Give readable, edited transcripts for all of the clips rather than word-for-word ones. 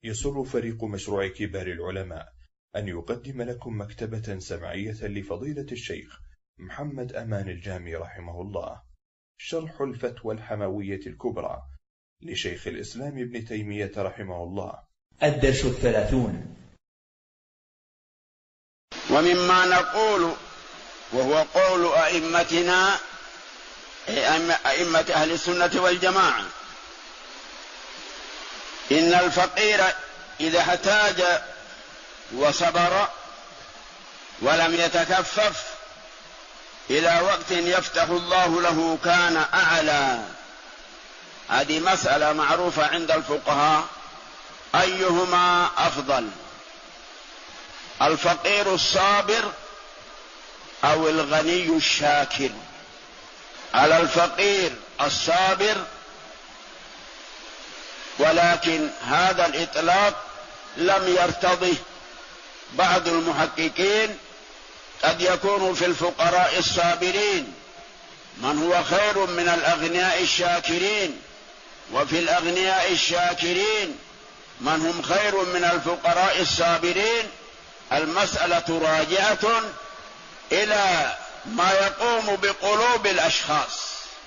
يسر فريق مشروع كبار العلماء أن يقدم لكم مكتبة سمعية لفضيلة الشيخ محمد أمان الجامي رحمه الله، شرح الفتوى الحموية الكبرى لشيخ الإسلام ابن تيمية رحمه الله. الدرس 30. ومما نقول وهو قول أئمتنا أئمة أهل السنة والجماعة: إن الفقير إذا احتاج وصبر ولم يتكفف إلى وقت يفتح الله له كان أعلى. هذه مسألة معروفة عند الفقهاء، أيهما أفضل، الفقير الصابر أو الغني الشاكر؟ على الفقير الصابر، ولكن هذا الإطلاق لم يرتضه بعض المحققين. قد يكون في الفقراء الصابرين من هو خير من الأغنياء الشاكرين، وفي الأغنياء الشاكرين من هم خير من الفقراء الصابرين. المسألة راجعة إلى ما يقوم بقلوب الأشخاص،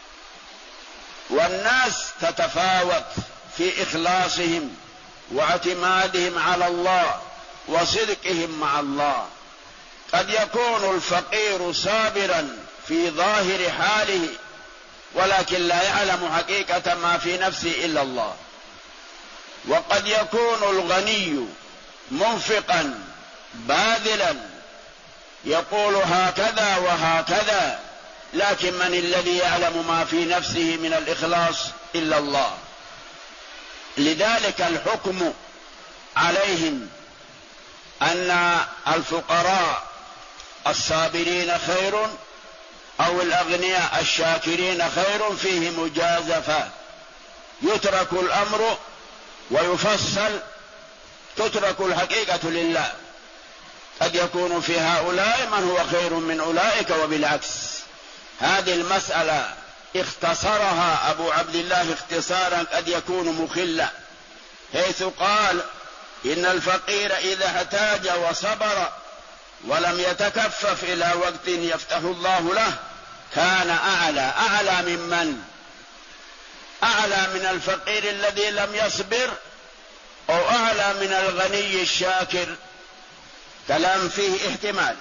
والناس تتفاوت في إخلاصهم واعتمادهم على الله وصدقهم مع الله. قد يكون الفقير صابرا في ظاهر حاله، ولكن لا يعلم حقيقة ما في نفسه إلا الله. وقد يكون الغني منفقا باذلا يقول هكذا وهكذا، لكن من الذي يعلم ما في نفسه من الإخلاص إلا الله. لذلك الحكم عليهم أن الفقراء الصابرين خير أو الأغنياء الشاكرين خير فيه مجازفة. يترك الأمر ويفصل، تترك الحقيقة لله. قد يكون في هؤلاء من هو خير من أولئك وبالعكس. هذه المسألة اختصرها أبو عبد الله اختصارا قد يكون مخلا، حيث قال: إن الفقير إذا احتاج وصبر ولم يتكفف إلى وقت يفتح الله له كان أعلى. أعلى ممن؟ أعلى من الفقير الذي لم يصبر، أو أعلى من الغني الشاكر؟ كلام فيه احتمال.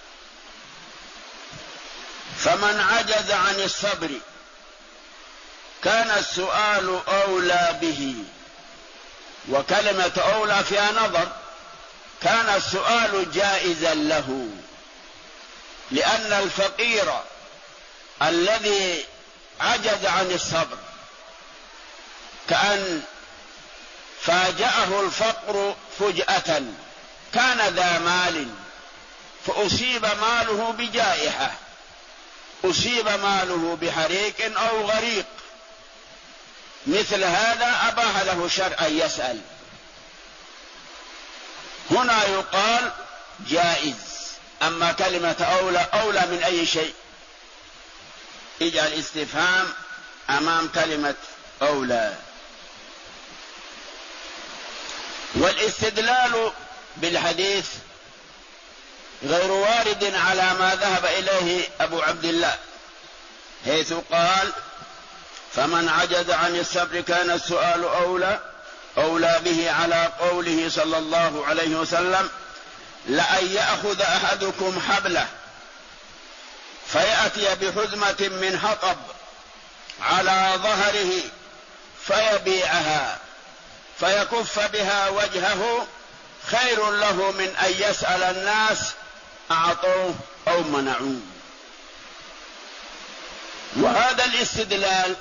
فمن عجز عن الصبر كان السؤال أولى به، وكلمة أولى فيها نظر. كان السؤال جائزا له، لأن الفقير الذي عجز عن الصبر كأن فاجأه الفقر فجأة، كان ذا مال فأصيب ماله بجائحة، أصيب ماله بحريق أو غريق، مثل هذا أباح له شرعا يسأل. هنا يقال جائز. أما كلمة أولى، أولى من أي شيء؟ اجعل استفهام أمام كلمة أولى. والاستدلال بالحديث غير وارد على ما ذهب إليه أبو عبد الله، حيث قال: فمن عجز عن الصبر كان السؤال أولى به، على قوله صلى الله عليه وسلم: لأن يأخذ أحدكم حبله فيأتي بحزمة من حطب على ظهره فيبيعها فيكف بها وجهه خير له من أن يسأل الناس أعطوه أو منعوه. وهذا الاستدلال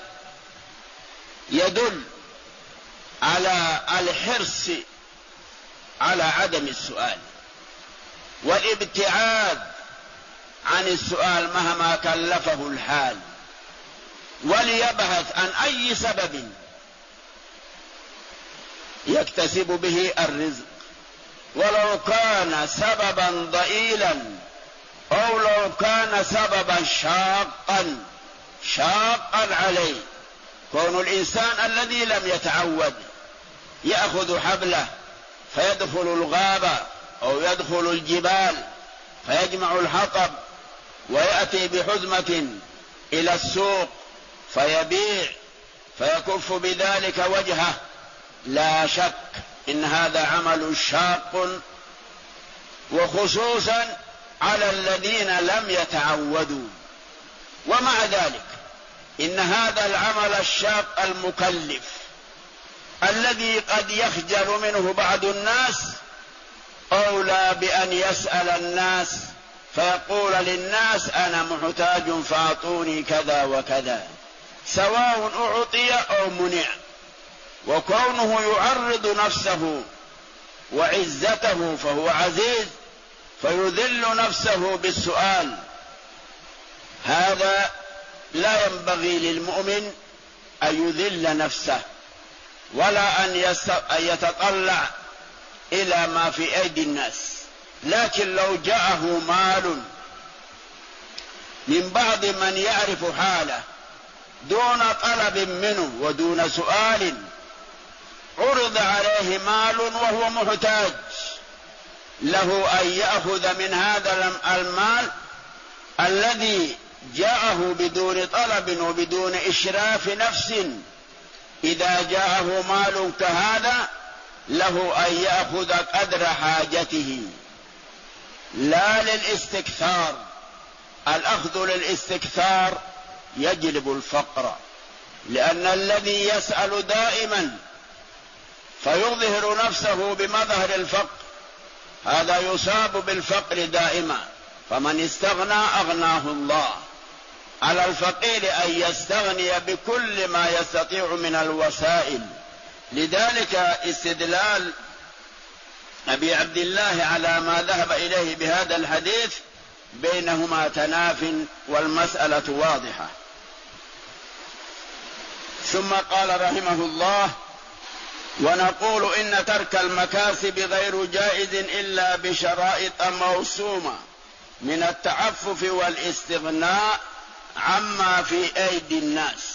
يدل على الحرص على عدم السؤال والابتعاد عن السؤال مهما كلفه الحال، وليبحث عن أي سبب يكتسب به الرزق، ولو كان سببا ضئيلا أو لو كان سببا شاقا عليه. كون الإنسان الذي لم يتعود يأخذ حبله فيدخل الغابة أو يدخل الجبال فيجمع الحطب ويأتي بحزمة إلى السوق فيبيع فيكف بذلك وجهه، لا شك إن هذا عمل شاق، وخصوصا على الذين لم يتعودوا. ومع ذلك إن هذا العمل الشاق المكلف الذي قد يخجل منه بعض الناس أولى بأن يسأل الناس فيقول للناس أنا محتاج فأعطوني كذا وكذا، سواء أعطي أو منع. وكونه يعرض نفسه وعزته فهو عزيز فيذل نفسه بالسؤال، هذا لا ينبغي للمؤمن أن يذل نفسه ولا أن يتطلع إلى ما في أيدي الناس. لكن لو جاءه مال من بعض من يعرف حاله دون طلب منه ودون سؤال، عرض عليه مال وهو محتاج، له أن يأخذ من هذا المال الذي جاءه بدون طلب وبدون إشراف نفس. إذا جاءه مال كهذا له أن يأخذ قدر حاجته لا للاستكثار. الأخذ للاستكثار يجلب الفقر، لأن الذي يسأل دائما فيظهر نفسه بمظهر الفقر هذا يصاب بالفقر دائما. فمن استغنى أغناه الله. على الفقير أن يستغني بكل ما يستطيع من الوسائل. لذلك استدلال أبي عبد الله على ما ذهب إليه بهذا الحديث بينهما تناف والمسألة واضحة. ثم قال رحمه الله: ونقول إن ترك المكاسب غير جائز إلا بشرائط موسومة من التعفف والاستغناء عما في أيدي الناس.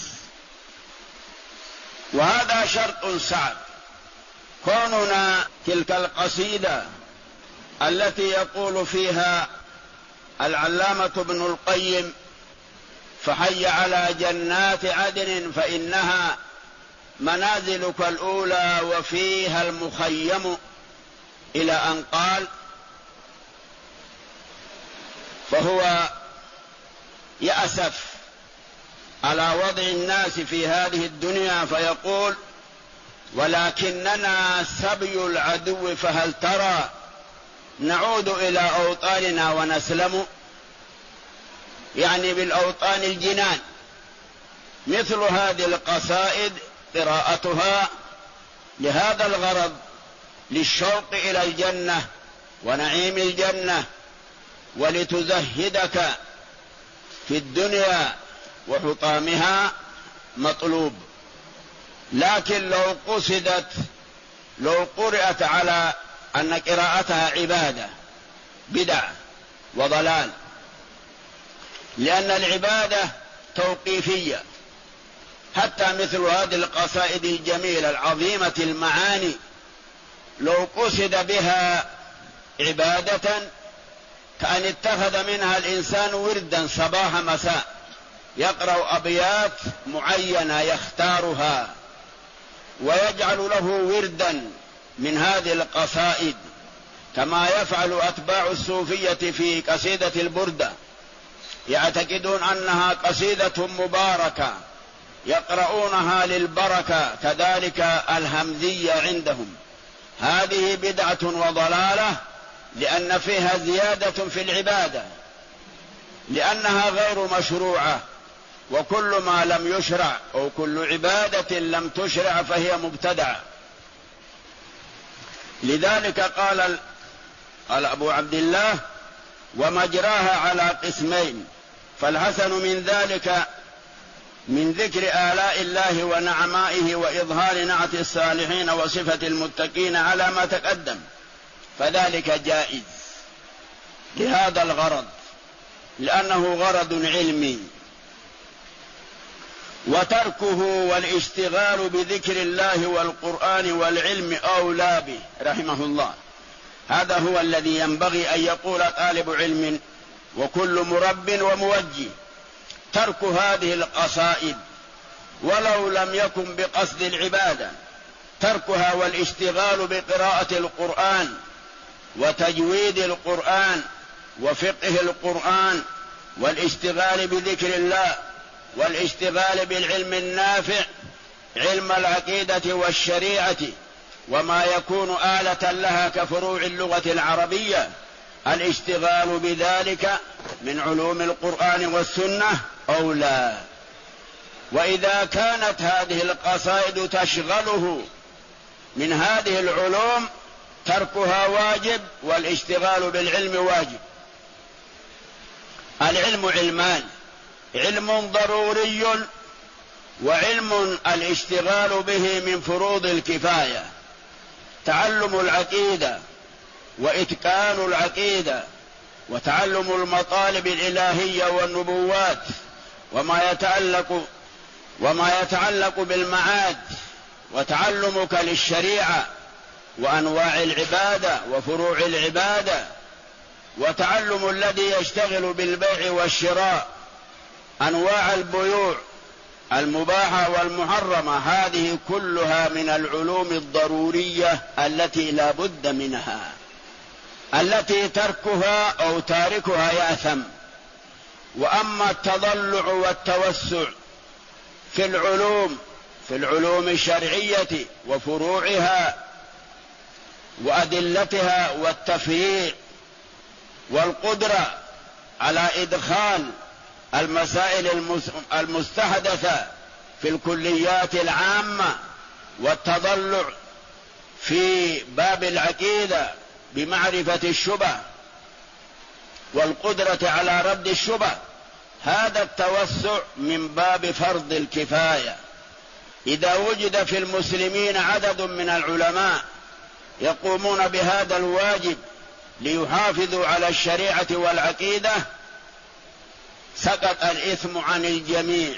وهذا شرط صعب. كوننا تلك القصيدة التي يقول فيها العلامة ابن القيم: فحي على جنات عدن فإنها منازلك الأولى وفيها المخيم، إلى أن قال، فهو يأسف على وضع الناس في هذه الدنيا فيقول: ولكننا سبي العدو فهل ترى نعود إلى أوطاننا ونسلم، يعني بالأوطان الجنان. مثل هذه القصائد قراءتها لهذا الغرض، للشوق إلى الجنة ونعيم الجنة، ولتزهدك في الدنيا وحطامها مطلوب. لكن لو قرأت على أن قراءتها عبادة بدع وضلال، لأن العبادة توقيفية. حتى مثل هذه القصائد الجميلة العظيمة المعاني لو قصد بها عبادة كأن اتخذ منها الإنسان وردا صباح مساء، يقرأ أبيات معينة يختارها ويجعل له وردا من هذه القصائد، كما يفعل أتباع الصوفية في قصيدة البردة، يعتقدون أنها قصيدة مباركة يقرؤونها للبركة. كذلك الهمزية عندهم، هذه بدعة وضلالة، لأن فيها زيادة في العبادة، لأنها غير مشروعة. وكل ما لم يشرع أو كل عبادة لم تشرع فهي مبتدعة. لذلك قال أبو عبد الله: ومجراها على قسمين، فالحسن من ذلك من ذكر آلاء الله ونعمائه وإظهار نعت الصالحين وصفة المتقين على ما تقدم، فذلك جائز لهذا الغرض، لأنه غرض علمي. وتركه والاشتغال بذكر الله والقرآن والعلم أولى به رحمه الله. هذا هو الذي ينبغي أن يقول طالب علم وكل مرب وموجه، ترك هذه القصائد ولو لم يكن بقصد العبادة، تركها والاشتغال بقراءة القرآن وتجويد القرآن وفقه القرآن والاشتغال بذكر الله والاشتغال بالعلم النافع، علم العقيدة والشريعة وما يكون آلة لها كفروع اللغة العربية، الاشتغال بذلك من علوم القرآن والسنة أولى. وإذا كانت هذه القصائد تشغله من هذه العلوم تركها واجب والاشتغال بالعلم واجب. العلم علمان، علم ضروري وعلم الاشتغال به من فروض الكفاية، تعلم العقيدة وإتقان العقيدة وتعلم المطالب الإلهية والنبوات وما يتعلق بالمعاد، وتعلمك للشريعة وأنواع العبادة وفروع العبادة، وتعلم الذي يشتغل بالبيع والشراء، أنواع البيوع المباحة والمحرمة، هذه كلها من العلوم الضرورية التي لا بد منها، التي تركها أو تاركها يأثم. وأما التضلع والتوسع في العلوم الشرعية وفروعها وأدلتها والتفريع والقدرة على إدخال المسائل المستحدثة في الكليات العامة، والتضلع في باب العقيدة بمعرفة الشبه والقدرة على رد الشبه، هذا التوسع من باب فرض الكفاية. إذا وجد في المسلمين عدد من العلماء يقومون بهذا الواجب ليحافظوا على الشريعة والعقيدة سقط الإثم عن الجميع.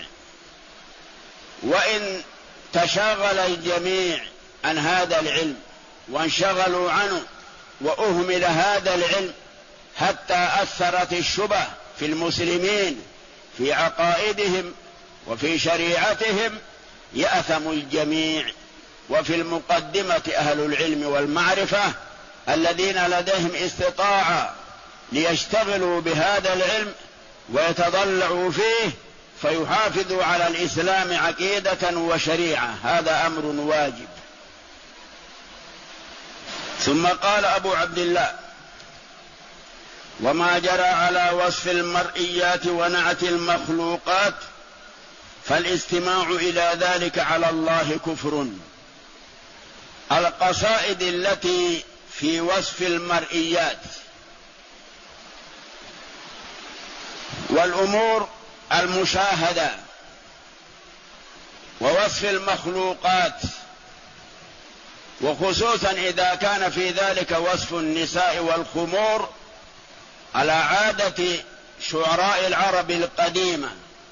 وإن تشاغل الجميع عن هذا العلم وانشغلوا عنه وأهمل هذا العلم حتى أثرت الشبه في المسلمين في عقائدهم وفي شريعتهم، يأثم الجميع. وفي المقدمة أهل العلم والمعرفة الذين لديهم استطاعة ليشتغلوا بهذا العلم ويتضلعوا فيه فيحافظوا على الإسلام عقيدة وشريعة، هذا أمر واجب. ثم قال أبو عبد الله: وما جرى على وصف المرئيات ونعت المخلوقات فالاستماع إلى ذلك على الله كفر. القصائد التي في وصف المرئيات والأمور المشاهدة ووصف المخلوقات، وخصوصا إذا كان في ذلك وصف النساء والخمور على عادة شعراء العرب القديمة،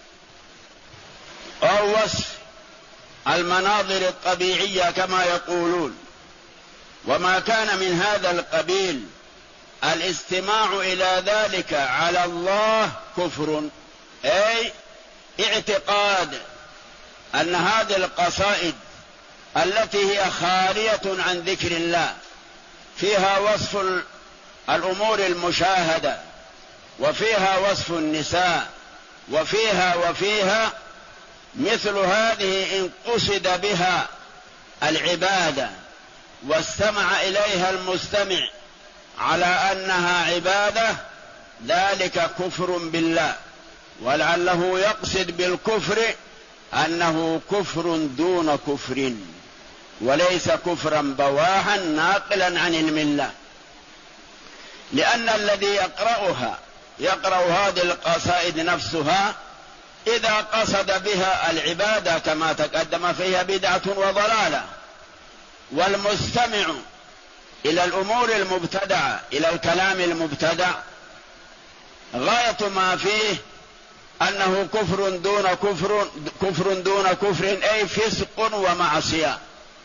أو وصف المناظر الطبيعية كما يقولون، وما كان من هذا القبيل، الاستماع إلى ذلك على الله كفر، أي اعتقاد أن هذه القصائد التي هي خالية عن ذكر الله فيها وصف الأمور المشاهدة وفيها وصف النساء وفيها مثل هذه، إن قصد بها العبادة واستمع إليها المستمع على أنها عبادة، ذلك كفر بالله. ولعله يقصد بالكفر أنه كفر دون كفر وليس كفرا بواحا ناقلا عن الملة، لأن الذي يقرأ هذه القصائد نفسها إذا قصد بها العبادة كما تقدم فيها بدعة وضلالة، والمستمع إلى الأمور المبتدعة إلى الكلام المبتدع غاية ما فيه أنه كفر دون كفر، كفر دون كفر، أي فسق ومعصية.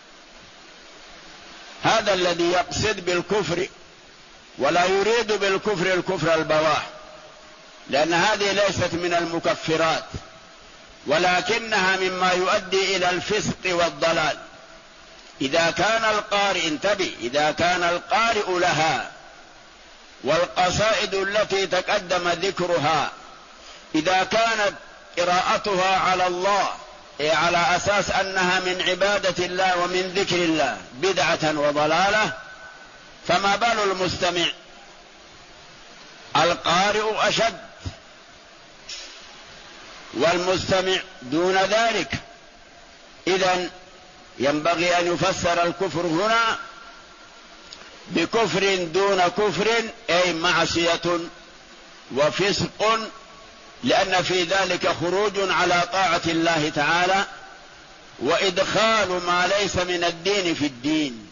هذا الذي يقصد بالكفر، ولا يريد بالكفر الكفر البواح، لأن هذه ليست من المكفرات، ولكنها مما يؤدي إلى الفسق والضلال. إذا كان القارئ، انتبه، إذا كان القارئ لها والقصائد التي تقدم ذكرها إذا كانت قراءتها على الله على أساس أنها من عبادة الله ومن ذكر الله بدعة وضلالة، فما بال المستمع؟ القارئ أشد والمستمع دون ذلك. إذن ينبغي أن يفسر الكفر هنا بكفر دون كفر، أي معصية وفسق، لأن في ذلك خروج على طاعة الله تعالى وإدخال ما ليس من الدين في الدين.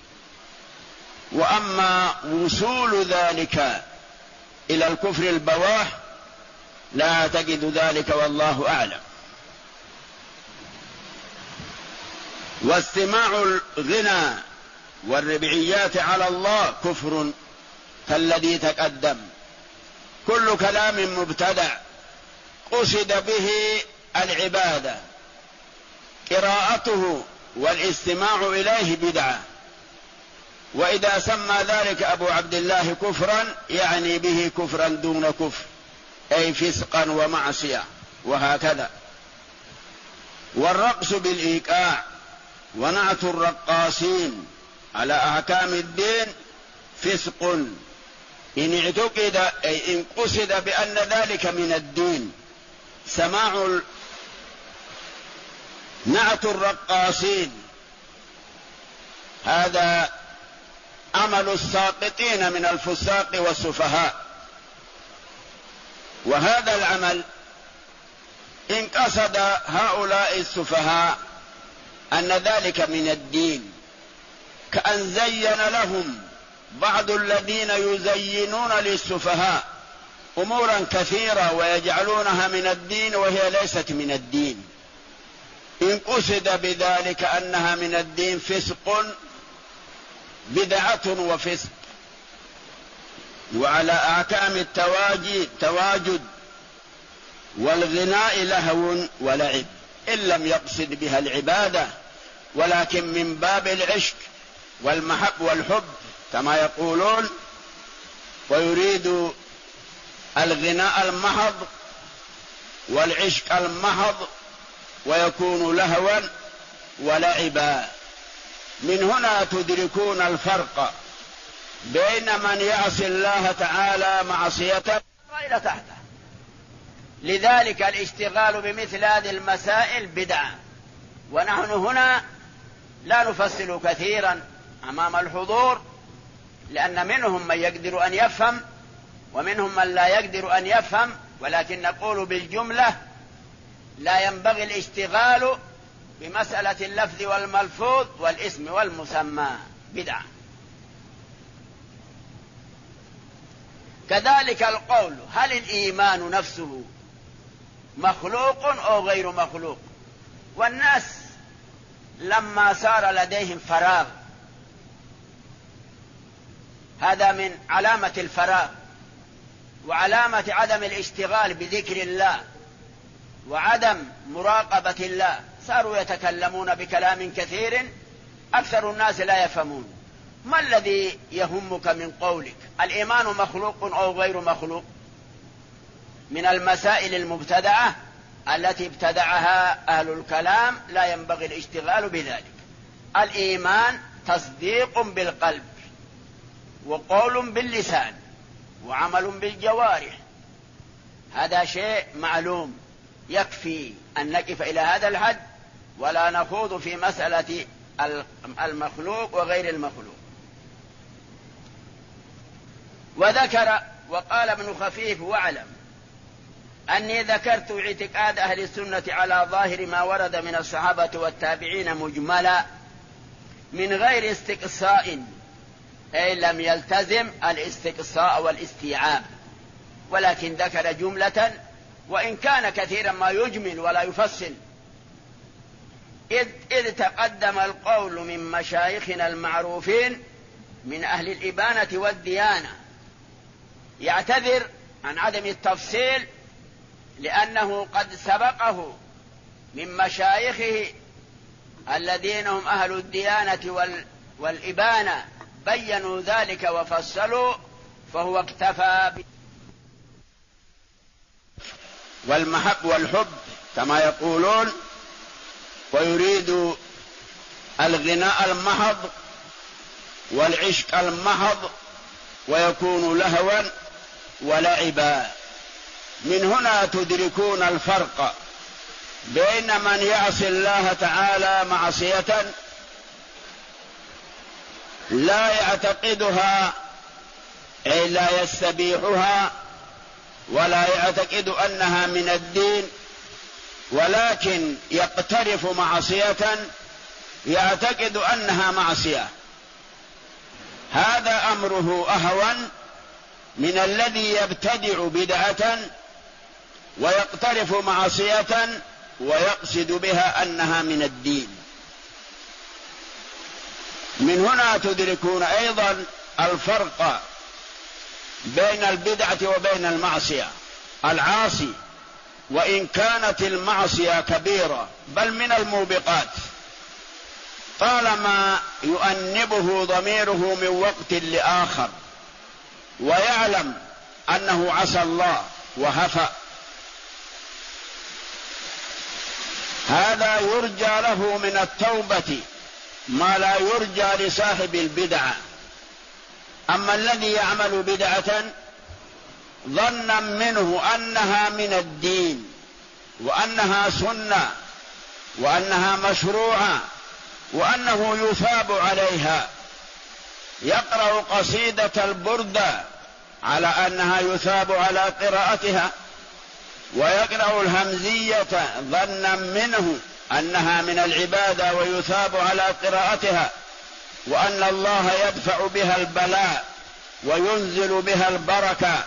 وأما وصول ذلك إلى الكفر البواح لا تجد ذلك، والله أعلم. واستماع الغنى والربعيات على الله كفر كالذي تقدم. كل كلام مبتدع قصد به العبادة، قراءته والاستماع إليه بدعة، وإذا سمى ذلك أبو عبد الله كفرا يعني به كفرا دون كفر، أي فسقا ومعصية، وهكذا. والرقص بالإيقاع ونعت الرقاصين على أحكام الدين فسق إن اعتقد، أي إن قصد بأن ذلك من الدين. سماع نعت الرقاصين هذا عمل الساقطين من الفساق والسفهاء، وهذا العمل إن قصد هؤلاء السفهاء أن ذلك من الدين، كأن زين لهم بعض الذين يزينون للسفهاء أمورا كثيرة ويجعلونها من الدين وهي ليست من الدين. إن قصد بذلك أنها من الدين فسق، بدعة وفسق. وعلى أحكام التواجد والغناء لهو ولعب، إن لم يقصد بها العبادة، ولكن من باب العشق والمحب والحب كما يقولون، ويريد الغناء المحض والعشق المحض، ويكون لهوا ولعبا. من هنا تدركون الفرق بين من يعصي الله تعالى معصية إلى تحته. لذلك الاشتغال بمثل هذه المسائل بدعة، ونحن هنا لا نفصل كثيرا أمام الحضور، لأن منهم من يقدر أن يفهم ومنهم من لا يقدر أن يفهم، ولكن نقول بالجملة لا ينبغي الاشتغال بمسألة اللفظ والملفوظ والاسم والمسمى، بدعة. كذلك القول: هل الإيمان نفسه مخلوق أو غير مخلوق؟ والناس لما صار لديهم فراغ، هذا من علامة الفراغ وعلامة عدم الاشتغال بذكر الله وعدم مراقبة الله، صاروا يتكلمون بكلام كثير أكثر الناس لا يفهمون. ما الذي يهمك من قولك الإيمان مخلوق أو غير مخلوق؟ من المسائل المبتدعة التي ابتدعها أهل الكلام لا ينبغي الاشتغال بذلك. الإيمان تصديق بالقلب وقول باللسان وعمل بالجوارح، هذا شيء معلوم، يكفي أن نقف إلى هذا الحد ولا نخوض في مسألة المخلوق وغير المخلوق. وذكر وقال ابن خفيف: واعلم أني ذكرت اعتقاد أهل السنة على ظاهر ما ورد من الصحابة والتابعين مجملا من غير استقصاء، أي لم يلتزم الاستقصاء والاستيعاب، ولكن ذكر جملة وإن كان كثيرا ما يجمل ولا يفصل، إذ تقدم القول من مشايخنا المعروفين من أهل الإبانة والديانة، يعتذر عن عدم التفصيل لأنه قد سبقه من مشايخه الذين هم أهل الديانة والإبانة بيّنوا ذلك وفصلوا، فهو اكتفى والمحب والحب كما يقولون، ويريد الغناء المحض والعشق المحض، ويكون لهوا ولعبا. من هنا تدركون الفرق بين من يعصي الله تعالى معصية لا يعتقدها أي لا يستبيحها ولا يعتقد أنها من الدين، ولكن يقترف معصية يعتقد أنها معصية، هذا أمره أهون من الذي يبتدع بدعة ويقترف معصية ويقصد بها أنها من الدين. من هنا تدركون أيضا الفرق بين البدعة وبين المعصية. العاصي وإن كانت المعصية كبيرة بل من الموبقات، طالما يؤنبه ضميره من وقت لآخر ويعلم أنه عصى الله وهفأ، هذا يرجى له من التوبة ما لا يرجى لصاحب البدعة. أما الذي يعمل بدعة ظنا منه أنها من الدين وأنها سنة وأنها مشروعة وأنه يثاب عليها، يقرأ قصيدة البردة على أنها يثاب على قراءتها، ويقرأ الهمزية ظنا منه أنها من العبادة ويثاب على قراءتها، وأن الله يدفع بها البلاء وينزل بها البركة،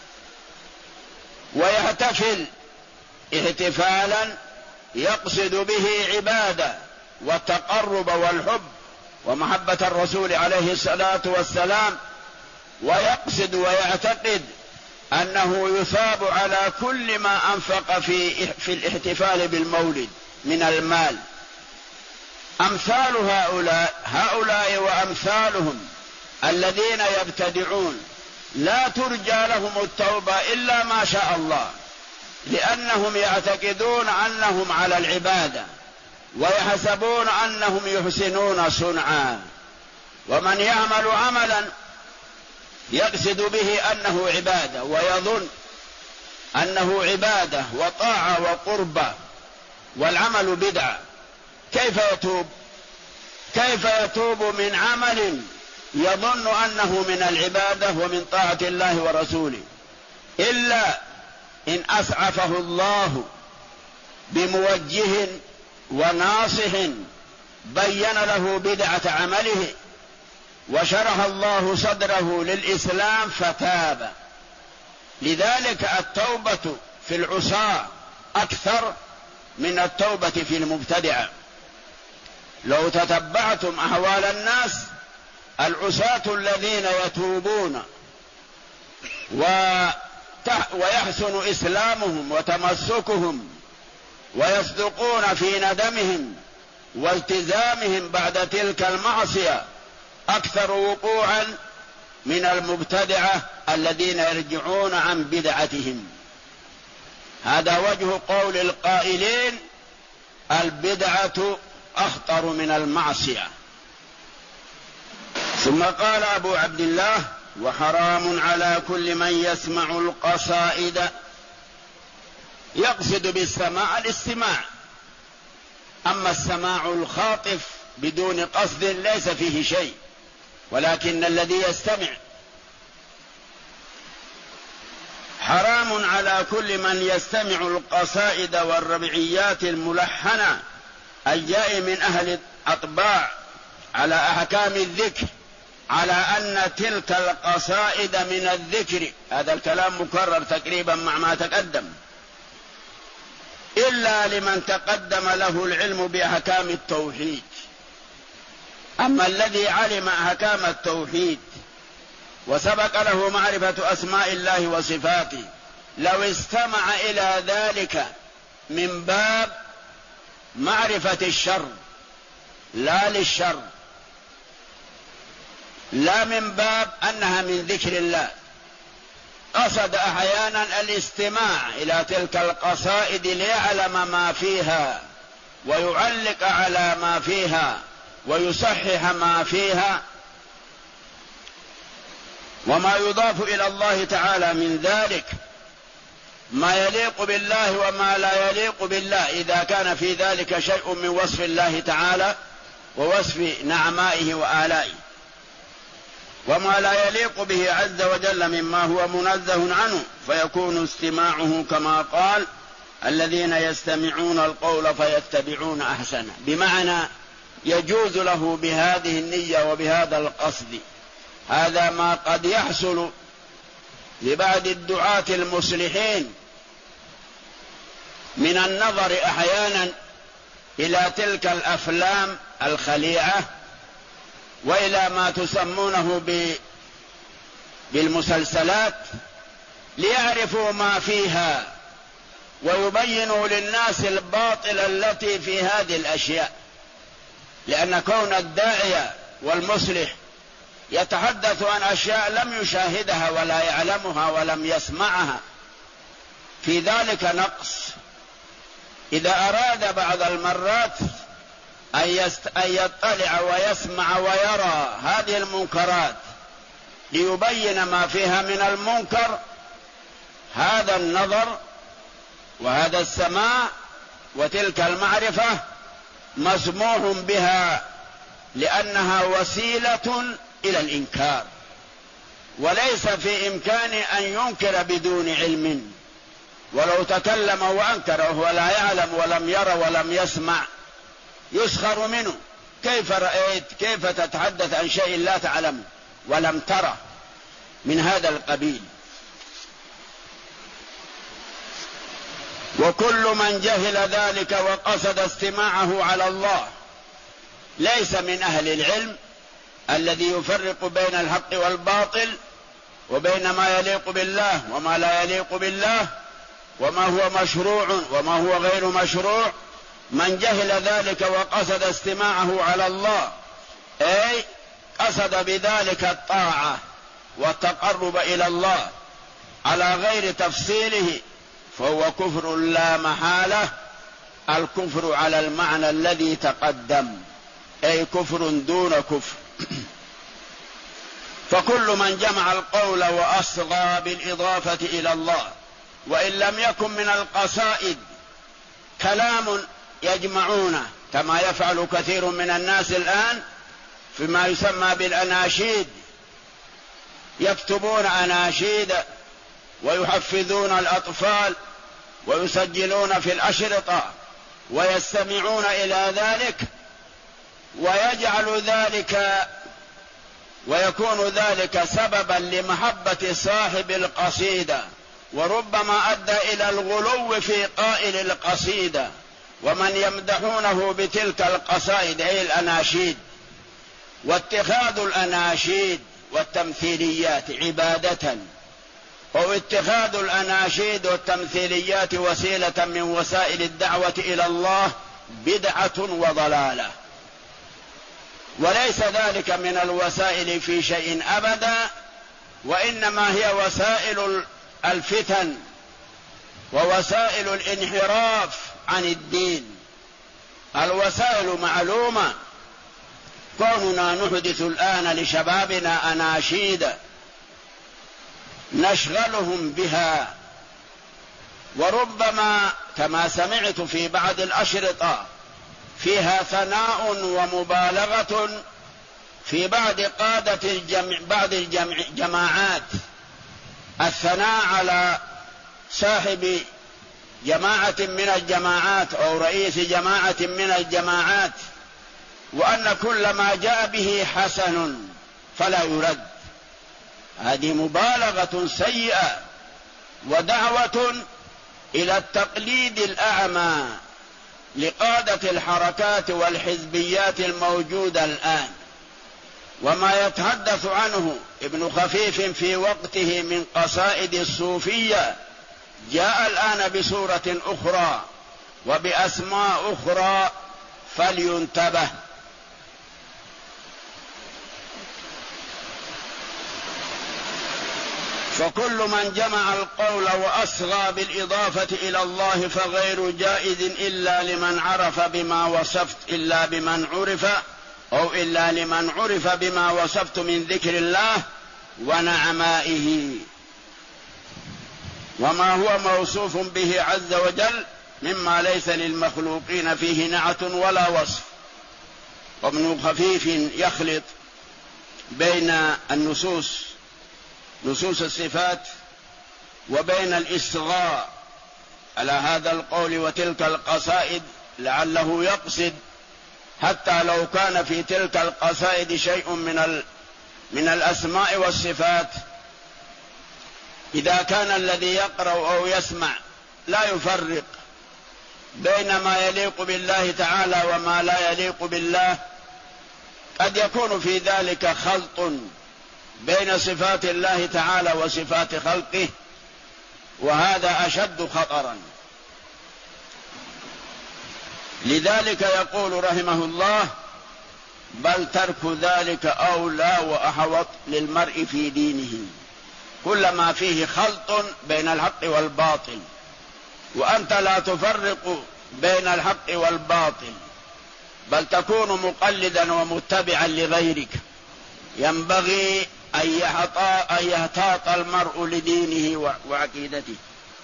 ويحتفل احتفالا يقصد به عبادة والتقرب والحب ومحبة الرسول عليه الصلاة والسلام، ويقصد ويعتقد أنه يثاب على كل ما أنفق في الاحتفال بالمولد من المال. أمثال هؤلاء وأمثالهم الذين يبتدعون لا ترجى لهم التوبة إلا ما شاء الله، لأنهم يعتقدون أنهم على العبادة ويحسبون أنهم يحسنون صنعا. ومن يعمل عملا يقصد به أنه عبادة ويظن أنه عبادة وطاعة وقربة والعمل بدعة، كيف يتوب؟ كيف يتوب من عمل يظن أنه من العبادة ومن طاعة الله ورسوله؟ إلا إن أسعفه الله بموجه وناصح بين له بدعة عمله وشرح الله صدره للإسلام فتاب. لذلك التوبة في العصاة أكثر من التوبة في المبتدعة. لو تتبعتم أحوال الناس، العصاة الذين يتوبون ويحسن إسلامهم وتمسكهم ويصدقون في ندمهم والتزامهم بعد تلك المعصية أكثر وقوعا من المبتدعة الذين يرجعون عن بدعتهم. هذا وجه قول القائلين البدعة أخطر من المعصية. ثم قال أبو عبد الله: وحرام على كل من يسمع القصائد. يقصد بالسماع الاستماع، أما السماع الخاطف بدون قصد ليس فيه شيء، ولكن الذي يستمع. حرام على كل من يستمع القصائد والربعيات الملحنة الجاء من أهل الأطباع على أحكام الذكر، على أن تلك القصائد من الذكر. هذا الكلام مكرر تقريبا مع ما تقدم. إلا لمن تقدم له العلم بأحكام التوحيد. أما الذي علم أحكام التوحيد وسبق له معرفة أسماء الله وصفاته لو استمع إلى ذلك من باب معرفة الشر لا للشر، لا من باب أنها من ذكر الله، قصد أحيانا الاستماع إلى تلك القصائد ليعلم ما فيها ويعلق على ما فيها ويصحح ما فيها، وما يضاف إلى الله تعالى من ذلك ما يليق بالله وما لا يليق بالله، إذا كان في ذلك شيء من وصف الله تعالى ووصف نعمائه وآلائه، وما لا يليق به عز وجل مما هو منزه عنه، فيكون استماعه كما قال: الذين يستمعون القول فيتبعون أحسنه، بمعنى يجوز له بهذه النية وبهذا القصد. هذا ما قد يحصل لبعض الدعاة المصلحين من النظر أحيانا إلى تلك الأفلام الخليعة وإلى ما تسمونه بالمسلسلات ليعرفوا ما فيها ويبينوا للناس الباطل التي في هذه الأشياء، لأن كون الداعية والمصلح يتحدث عن أشياء لم يشاهدها ولا يعلمها ولم يسمعها، في ذلك نقص. إذا أراد بعض المرات أن يطلع ويسمع ويرى هذه المنكرات ليبين ما فيها من المنكر، هذا النظر وهذا السماع وتلك المعرفة مسموح بها، لأنها وسيلة إلى الإنكار، وليس في إمكانه أن ينكر بدون علم، ولو تكلم وأنكر وهو لا يعلم ولم ير ولم يسمع يسخر منه. كيف رأيت؟ كيف تتحدث عن شيء لا تعلم ولم تره؟ من هذا القبيل. وكل من جهل ذلك وقصد استماعه على الله ليس من أهل العلم الذي يفرق بين الحق والباطل وبين ما يليق بالله وما لا يليق بالله وما هو مشروع وما هو غير مشروع. من جهل ذلك وقصد استماعه على الله أي قصد بذلك الطاعة والتقرب إلى الله على غير تفصيله فهو كفر لا محالة، الكفر على المعنى الذي تقدم، أي كفر دون كفر. فكل من جمع القول وأصغى بالإضافة إلى الله، وإن لم يكن من القصائد كلام يجمعونه كما يفعل كثير من الناس الآن فيما يسمى بالأناشيد، يكتبون أناشيد ويحفزون الأطفال ويسجلون في الأشرطة ويستمعون إلى ذلك، ويجعل ذلك ويكون ذلك سببا لمحبة صاحب القصيدة، وربما أدى إلى الغلو في قائل القصيدة ومن يمدحونه بتلك القصائد أي الأناشيد. واتخاذ الأناشيد والتمثيليات عبادة، أو اتخاذ الأناشيد والتمثيليات وسيلة من وسائل الدعوة إلى الله بدعة وضلالة، وليس ذلك من الوسائل في شيء أبدا، وإنما هي وسائل الفتن ووسائل الانحراف عن الدين. الوسائل معلومة، كوننا نحدث الآن لشبابنا أناشيد نشغلهم بها، وربما كما سمعت في بعض الأشرطة فيها ثناء ومبالغة في بعض قادة بعض الجماعات، الثناء على صاحب جماعة من الجماعات أو رئيس جماعة من الجماعات، وأن كل ما جاء به حسن فلا يرد. هذه مبالغة سيئة ودعوة إلى التقليد الأعمى لقادة الحركات والحزبيات الموجودة الآن، وما يتحدث عنه ابن خفيف في وقته من قصائد الصوفية جاء الآن بصورة أخرى وبأسماء أخرى، فلينتبه. فكل من جمع القول وأصغى بالإضافة إلى الله فغير جائز إلا لمن عرف بما وصفت، إلا لمن عرف بما وصفت من ذكر الله ونعمائه، وما هو موصوف به عز وجل مما ليس للمخلوقين فيه نعت ولا وصف. وابن خفيف يخلط بين نصوص الصفات وبين الإصغاء على هذا القول وتلك القصائد، لعله يقصد حتى لو كان في تلك القصائد شيء من الأسماء والصفات، إذا كان الذي يقرأ أو يسمع لا يفرق بين ما يليق بالله تعالى وما لا يليق بالله، قد يكون في ذلك خلط بين صفات الله تعالى وصفات خلقه، وهذا أشد خطرا. لذلك يقول رحمه الله: بل ترك ذلك أولى وأحوط للمرء في دينه، كلما فيه خلط بين الحق والباطل وأنت لا تفرق بين الحق والباطل، بل تكون مقلدا ومتبعا لغيرك، ينبغي أن يهتاط المرء لدينه وعقيدته.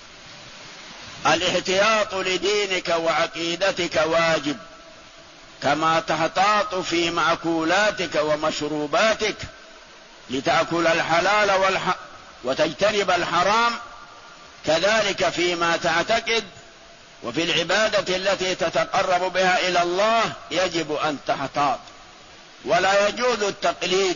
الاحتياط لدينك وعقيدتك واجب، كما تحتاط في مأكولاتك ومشروباتك لتأكل الحلال وتجتنب الحرام، كذلك فيما تعتقد وفي العبادة التي تتقرب بها إلى الله يجب أن تحتاط، ولا يجوز التقليد.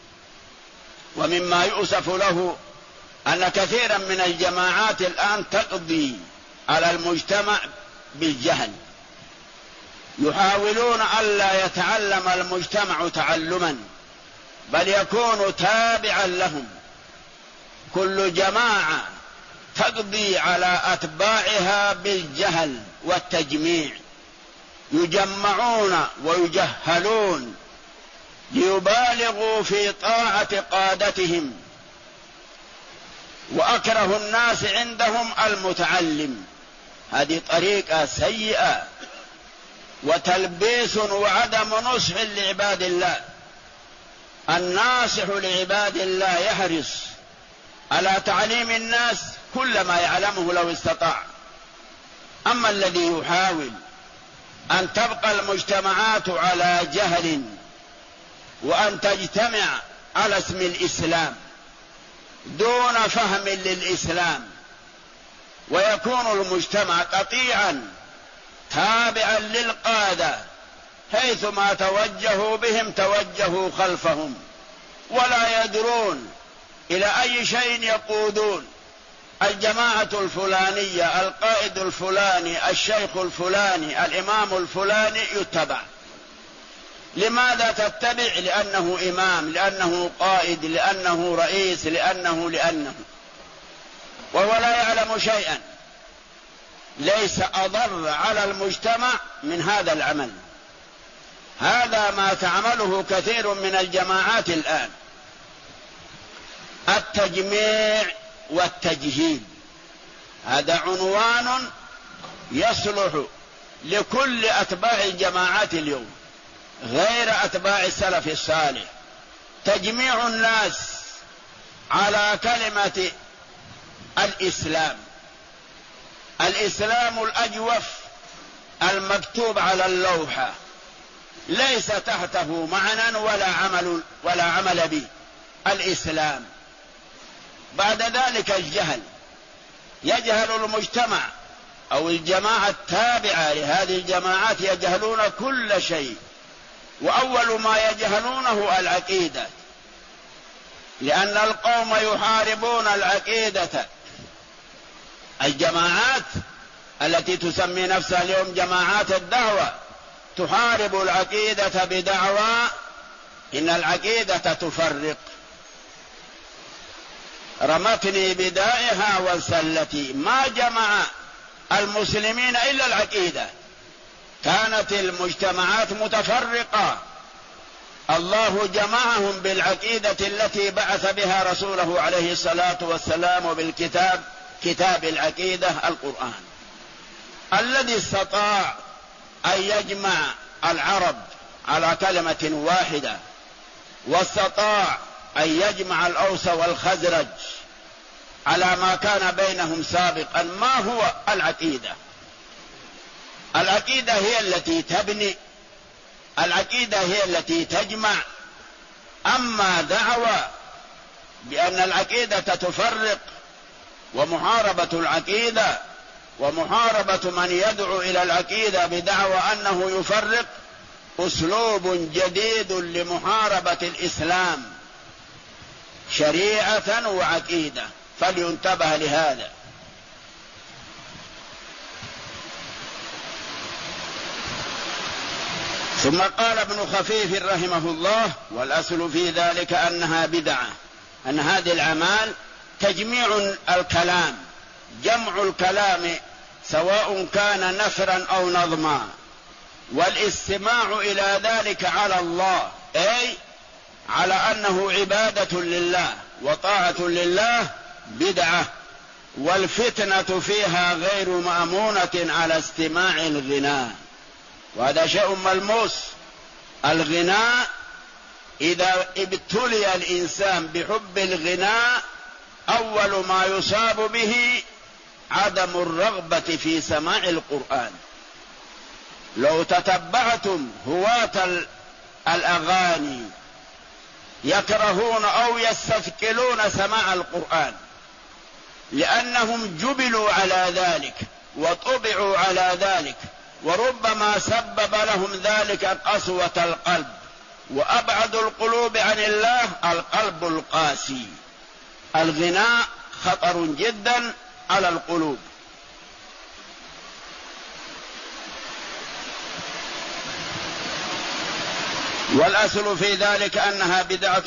ومما يؤسف له أن كثيرا من الجماعات الآن تقضي على المجتمع بالجهل، يحاولون ألا يتعلم المجتمع تعلما بل يكون تابعا لهم. كل جماعة تقضي على أتباعها بالجهل والتجميع، يجمعون ويجهلون ليبالغوا في طاعة قادتهم، وأكره الناس عندهم المتعلم. هذه طريقة سيئة وتلبيس وعدم نصح لعباد الله. الناصح لعباد الله يحرص على تعليم الناس كل ما يعلمه لو استطاع. أما الذي يحاول أن تبقى المجتمعات على جهل وأن تجتمع على اسم الإسلام دون فهم للإسلام، ويكون المجتمع قطيعا تابعا للقادة، حيثما توجهوا بهم توجهوا خلفهم ولا يدرون إلى أي شيء يقودون. الجماعة الفلانية، القائد الفلاني، الشيخ الفلاني، الإمام الفلاني يتبع. لماذا تتبع؟ لأنه إمام، لأنه قائد، لأنه رئيس، لأنه وهو لا يعلم شيئا. ليس أضر على المجتمع من هذا العمل. هذا ما تعمله كثير من الجماعات الآن، التجميع والتجهيل. هذا عنوان يصلح لكل أتباع الجماعات اليوم غير أتباع السلف الصالح. تجميع الناس على كلمة الإسلام، الإسلام الأجوف المكتوب على اللوحة، ليس تحته معنى ولا عمل به. الإسلام. بعد ذلك الجهل، يجهل المجتمع أو الجماعة التابعة لهذه الجماعات يجهلون كل شيء، وأول ما يجهلونه العقيدة، لأن القوم يحاربون العقيدة الجماعات التي تسمي نفسها اليوم جماعات الدعوة تحارب العقيدة بدعوى إن العقيدة تفرق، رمتني بدائها وسلتي. ما جمع المسلمين إلا العقيدة، كانت المجتمعات متفرقة، الله جمعهم بالعقيدة التي بعث بها رسوله عليه الصلاة والسلام، وبالكتاب كتاب العقيدة القرآن الذي استطاع أن يجمع العرب على كلمة واحدة، واستطاع أن يجمع الأوس والخزرج على ما كان بينهم سابقا. ما هو العقيدة؟ العقيدة هي التي تبني، العقيدة هي التي تجمع. أما دعوى بأن العقيدة تفرق ومحاربة العقيدة ومحاربة من يدعو إلى العقيدة بدعوى أنه يفرق أسلوب جديد لمحاربة الإسلام شريعة وعقيدة، فلينتبه لهذا. ثم قال ابن خفيف رحمه الله: والأصل في ذلك أنها بدعة، أن هذه الأعمال تجميع الكلام، جمع الكلام سواء كان نثرا أو نظما، والاستماع إلى ذلك على الله، أي على أنه عبادة لله وطاعة لله، بدعة. والفتنة فيها غير مأمونة على استماع الغناء، وهذا شيء ملموس. الغناء إذا ابتلي الإنسان بحب الغناء أول ما يصاب به عدم الرغبة في سماع القرآن. لو تتبعتم هواة الأغاني يكرهون أو يستثقلون سماع القرآن، لأنهم جبلوا على ذلك وطبعوا على ذلك، وربما سبب لهم ذلك قسوة القلب، وأبعد القلوب عن الله القلب القاسي. الغناء خطر جدا على القلوب. والأصل في ذلك أنها بدعة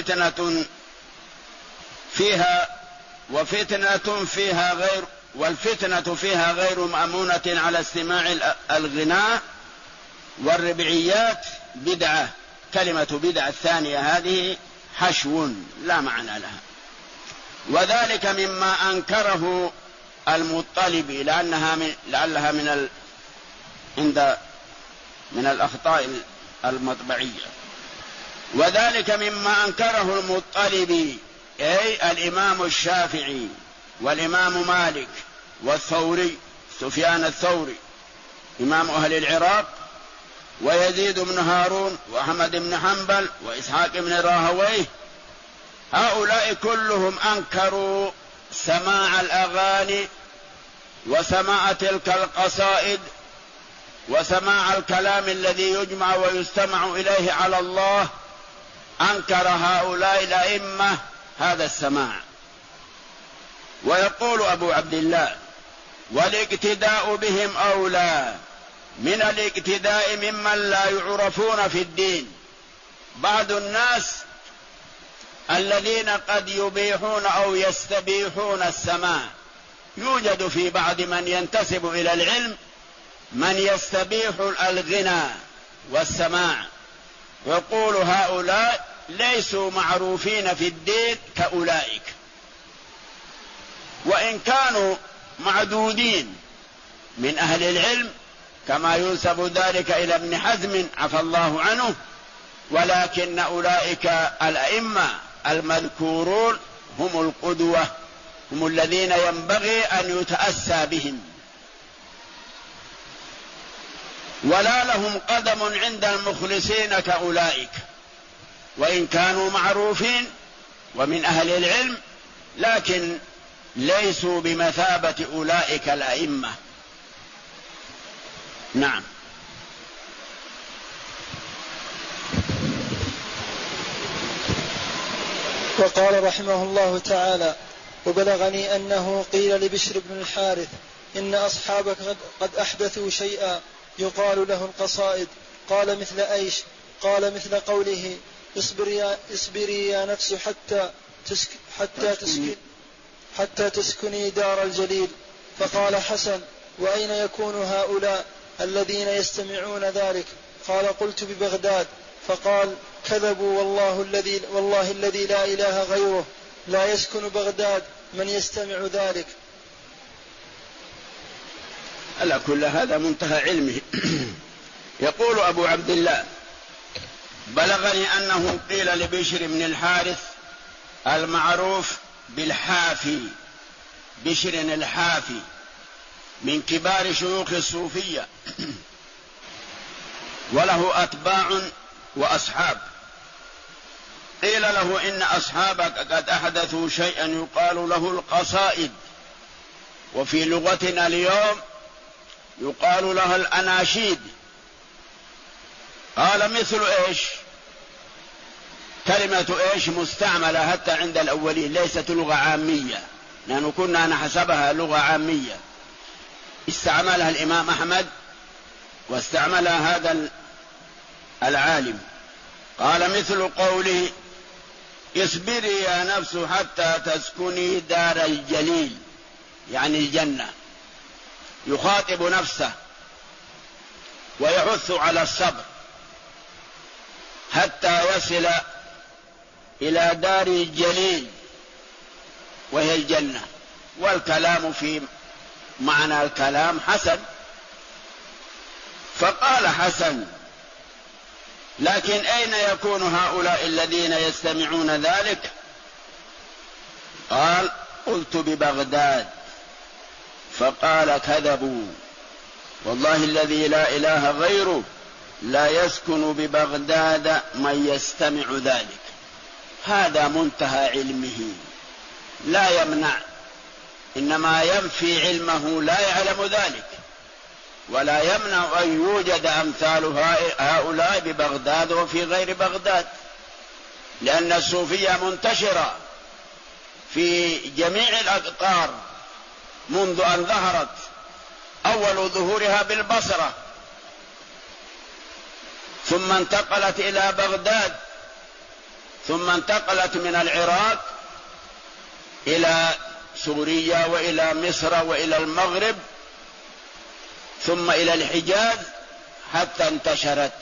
والفتنة فيها غير مأمونة على استماع الغناء والربعيات بدعة. كلمة بدعة الثانية هذه حشو لا معنى لها. وذلك مما أنكره المطلبي، لعلها من الأخطاء المطبعية. وذلك مما أنكره المطلبي، أي الإمام الشافعي والإمام مالك والثوري، سفيان الثوري إمام أهل العراق، ويزيد بن هارون وأحمد بن حنبل وإسحاق بن راهويه. هؤلاء كلهم أنكروا سماع الأغاني وسماع تلك القصائد وسماع الكلام الذي يجمع ويستمع إليه على الله. أنكر هؤلاء الأئمة هذا السماع. ويقول أبو عبد الله: والاقتداء بهم أولى من الاقتداء ممن لا يعرفون في الدين. بعض الناس الذين قد يبيحون أو يستبيحون السماع، يوجد في بعض من ينتسب إلى العلم من يستبيح الغنى والسماع، ويقول هؤلاء ليسوا معروفين في الدين كأولئك، وإن كانوا معدودين من أهل العلم كما ينسب ذلك إلى ابن حزم عفى الله عنه، ولكن أولئك الأئمة المذكورون هم القدوة، هم الذين ينبغي أن يتأسى بهم، ولا لهم قدم عند المخلصين كأولئك، وإن كانوا معروفين ومن أهل العلم لكن ليسوا بمثابة أولئك الأئمة. نعم. وقال رحمه الله تعالى: وبلغني أنه قيل لبشر بن الحارث إن أصحابك قد أحدثوا شيئا يقال له القصائد. قال مثل أيش؟ قال مثل قوله اصبري يا نفس حتى تسكني دار الجليل. فقال حسن: وأين يكون هؤلاء الذين يستمعون ذلك؟ قال: قلت ببغداد. فقال: كذبوا والله الذي لا إله غيره لا يسكن بغداد من يستمع ذلك. على كل هذا منتهى علمه. يقول أبو عبد الله: بلغني أنه قيل لبشر بن الحارث المعروف بالحافي، بشر الحافي من كبار شيوخ الصوفية وله أتباع وأصحاب، قيل له إن أصحابك قد أحدثوا شيئا يقال له القصائد، وفي لغتنا اليوم يقال لها الأناشيد. قال: مثل إيش؟ كلمة إيش مستعملة حتى عند الأولين، ليست لغة عامية، لأنه كنا نحسبها لغة عامية. استعملها الإمام أحمد واستعملها هذا العالم. قال: مثل قوله اصبري يا نفس حتى تسكني دار الجليل، يعني الجنة، يخاطب نفسه ويحث على الصبر حتى يصل إلى دار الجليل وهي الجنة. والكلام في معنى الكلام حسن. فقال حسن: لكن أين يكون هؤلاء الذين يستمعون ذلك؟ قال: قلت ببغداد. فقال: كذبوا والله الذي لا إله غيره لا يسكن ببغداد من يستمع ذلك. هذا منتهى علمه، لا يمنع، إنما ينفي علمه، لا يعلم ذلك، ولا يمنع أن يوجد أمثال هؤلاء ببغداد وفي غير بغداد، لأن الصوفية منتشرة في جميع الأقطار منذ أن ظهرت، أول ظهورها بالبصرة، ثم انتقلت إلى بغداد، ثم انتقلت من العراق إلى سوريا وإلى مصر وإلى المغرب، ثم إلى الحجاز حتى انتشرت.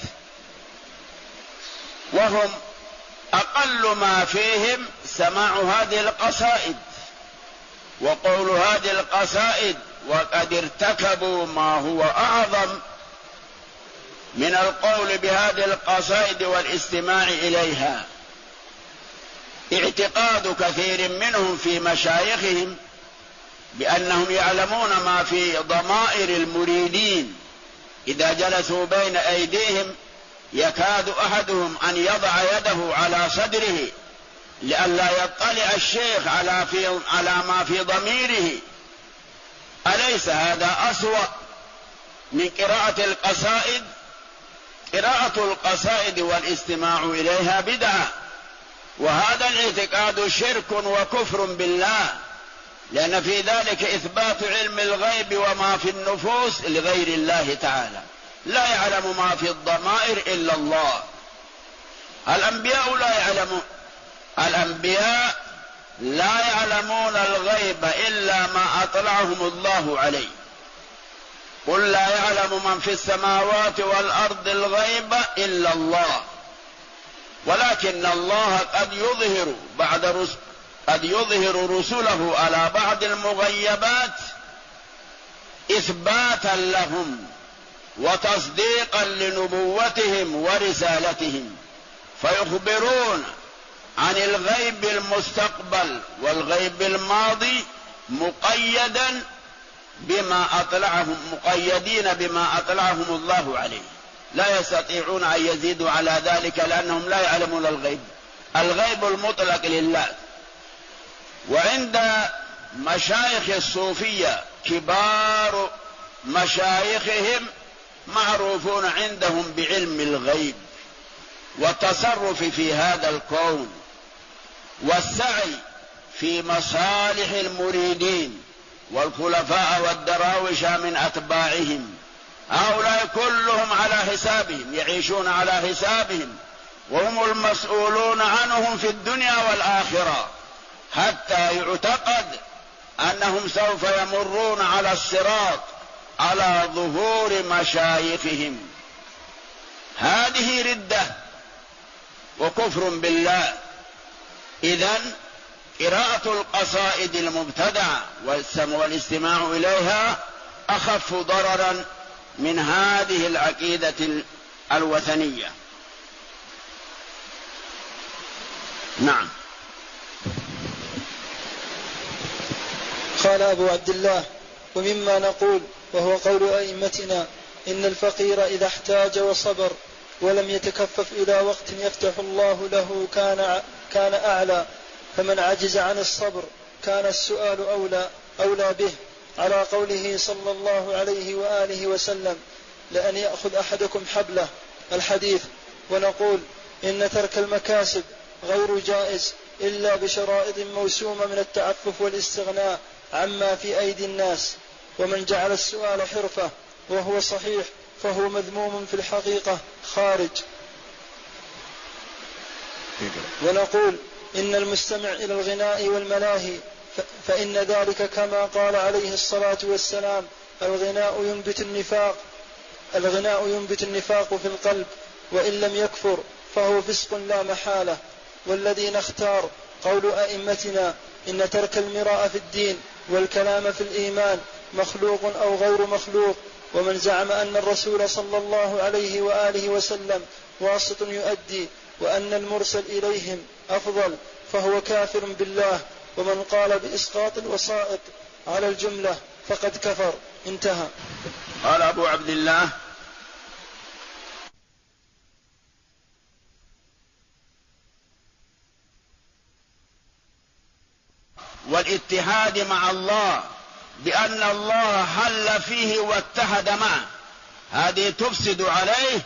وهم أقل ما فيهم سماع هذه القصائد وقول هذه القصائد، وقد ارتكبوا ما هو أعظم من القول بهذه القصائد والاستماع إليها. اعتقاد كثير منهم في مشايخهم بأنهم يعلمون ما في ضمائر المريدين، إذا جلسوا بين أيديهم يكاد أحدهم أن يضع يده على صدره لئلا يطلع الشيخ على ما في ضميره. أليس هذا أسوأ من قراءة القصائد؟ قراءة القصائد والاستماع إليها بدعة، وهذا الاعتقاد شرك وكفر بالله، لأن في ذلك إثبات علم الغيب وما في النفوس لغير الله تعالى. لا يعلم ما في الضمائر إلا الله. الأنبياء لا يعلمون الغيب إلا ما أطلعهم الله عليه. قل لا يعلم من في السماوات والأرض الغيب إلا الله، ولكن الله قد يظهر رسله على بعض المغيبات إثباتا لهم وتصديقا لنبوتهم ورسالتهم، فيخبرون عن الغيب المستقبل والغيب الماضي مقيدين بما أطلعهم الله عليه. لا يستطيعون أن يزيدوا على ذلك لأنهم لا يعلمون الغيب المطلق لله. وعند مشايخ الصوفية كبار مشايخهم معروفون عندهم بعلم الغيب والتصرف في هذا الكون والسعي في مصالح المريدين والخلفاء والدراوش من أتباعهم. هؤلاء كلهم على حسابهم، يعيشون على حسابهم، وهم المسؤولون عنهم في الدنيا والآخرة، حتى يعتقد أنهم سوف يمرون على الصراط على ظهور مشايخهم. هذه ردة وكفر بالله. إذن قراءة القصائد المبتدعة والاستماع إليها أخف ضررا من هذه العقيدة الوثنية. نعم. قال أبو عبد الله: ومما نقول وهو قول أئمتنا إن الفقير إذا احتاج وصبر ولم يتكفف إلى وقت يفتح الله له كان أعلى، فمن عجز عن الصبر كان السؤال أولى به، على قوله صلى الله عليه وآله وسلم: لأن يأخذ أحدكم حبله، الحديث. ونقول إن ترك المكاسب غير جائز إلا بشرائط موسومة من التعفف والاستغناء عما في أيدي الناس. ومن جعل السؤال حرفة وهو صحيح فهو مذموم في الحقيقة خارج. ونقول إن المستمع إلى الغناء والملاهي فإن ذلك كما قال عليه الصلاة والسلام: الغناء ينبت النفاق في القلب، وإن لم يكفر فهو فسق لا محالة. والذي نختار قول أئمتنا إن ترك المراء في الدين والكلام في الإيمان مخلوق أو غير مخلوق. ومن زعم أن الرسول صلى الله عليه وآله وسلم واسط يؤدي وأن المرسل إليهم أفضل فهو كافر بالله. ومن قال بإسقاط الوسائط على الجملة فقد كفر. انتهى. قال أبو عبد الله: والاتحاد مع الله بأن الله حل فيه واتحد معه، هذه تفسد عليه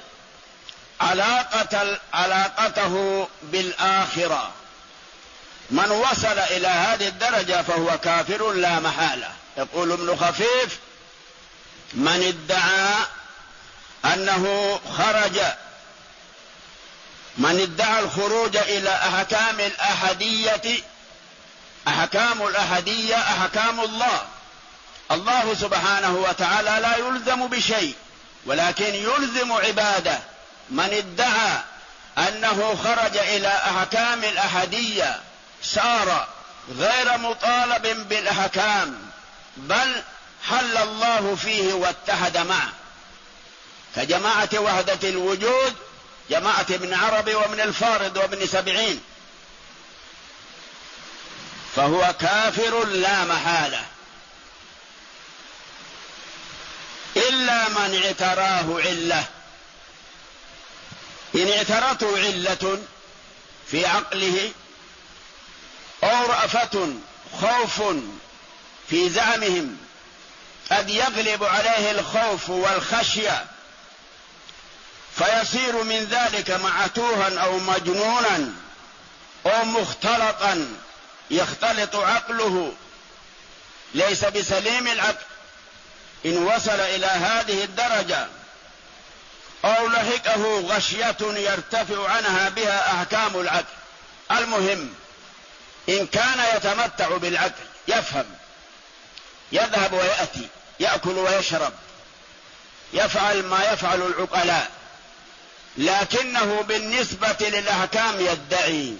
علاقته بالآخرة. من وصل إلى هذه الدرجة فهو كافر لا محالة. يقول ابن خفيف: من ادعى أنه من ادعى الخروج إلى أحكام الأحدية، أحكام الأحدية أحكام الله سبحانه وتعالى لا يلزم بشيء ولكن يلزم عباده. من ادعى أنه خرج إلى أحكام الأحدية صار غير مطالب بالأحكام، بل حل الله فيه واتحد معه، كجماعة وحدة الوجود، جماعة ابن عربي وابن الفارض وابن سبعين، فهو كافر لا محالة، إلا من اعتراه علة. إن اعترته علة في عقله أو رأفة خوف في زعمهم قد يغلب عليه الخوف والخشية فيصير من ذلك معتوها أو مجنونا أو مختلطا يختلط عقله ليس بسليم العقل. إن وصل إلى هذه الدرجة أو لحقه غشية يرتفع عنها بها أحكام العقل، المهم إن كان يتمتع بالعقل يفهم، يذهب ويأتي، يأكل ويشرب، يفعل ما يفعل العقلاء، لكنه بالنسبة للأحكام يدعي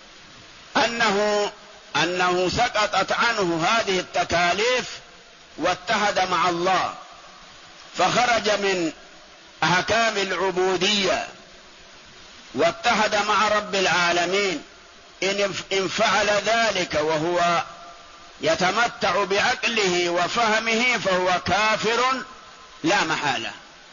أنه سقطت عنه هذه التكاليف واتحد مع الله فخرج من أحكام العبودية واتحد مع رب العالمين. إن فعل ذلك وهو يتمتع بعقله وفهمه فهو كافر لا محالة.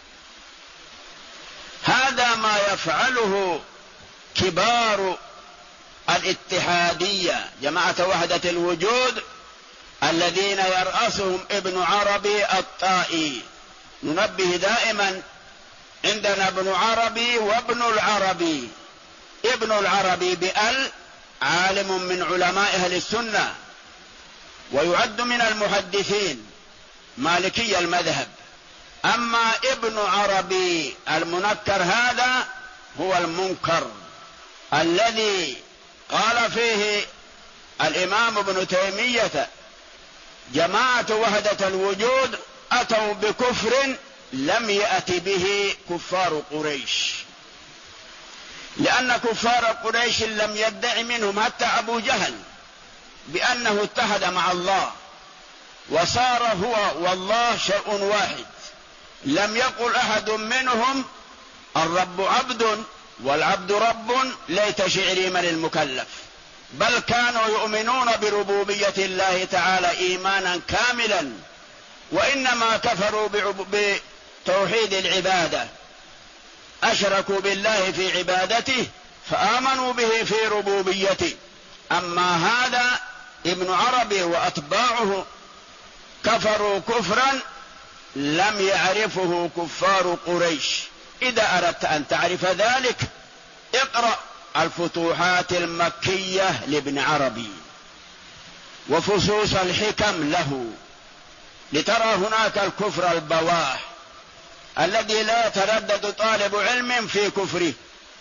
هذا ما يفعله كبار الاتحادية جماعة وحدة الوجود الذين يرأسهم ابن عربي الطائي. ننبه دائما عندنا ابن عربي وابن العربي. ابن العربي بأل عالم من علماء أهل السنة ويعد من المحدثين مالكي المذهب. أما ابن عربي المنكر هذا هو المنكر الذي قال فيه الإمام ابن تيمية جماعة وحدة الوجود أتوا بكفر لم يأت به كفار قريش، لأن كفار قريش لم يدع منهم حتى أبو جهل بأنه اتحد مع الله وصار هو والله شيء واحد. لم يقل أحد منهم الرب عبد والعبد رب ليت شعري من المكلف، بل كانوا يؤمنون بربوبية الله تعالى إيمانا كاملا، وإنما كفروا بتوحيد العبادة، أشركوا بالله في عبادته فآمنوا به في ربوبيته. أما هذا ابن عربي وأتباعه كفروا كفرا لم يعرفه كفار قريش. إذا أردت أن تعرف ذلك اقرأ الفتوحات المكية لابن عربي وفصوص الحكم له لترى هناك الكفر البواح الذي لا يتردد طالب علم في كفره.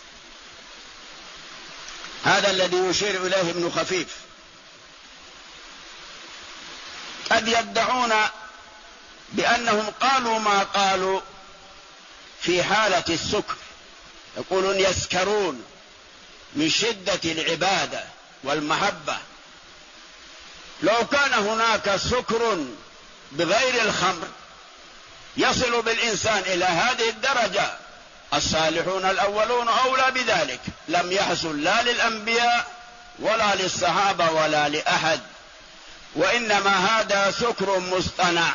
هذا الذي يشير إليه ابن خفيف. قد يدعون بأنهم قالوا ما قالوا في حالة السكر، يقولون يسكرون من شدة العبادة والمحبة. لو كان هناك سكر بغير الخمر يصل بالإنسان إلى هذه الدرجة، الصالحون الأولون أولى بذلك، لم يحصل لا للأنبياء ولا للصحابة ولا لأحد، وإنما هذا سكر مصطنع.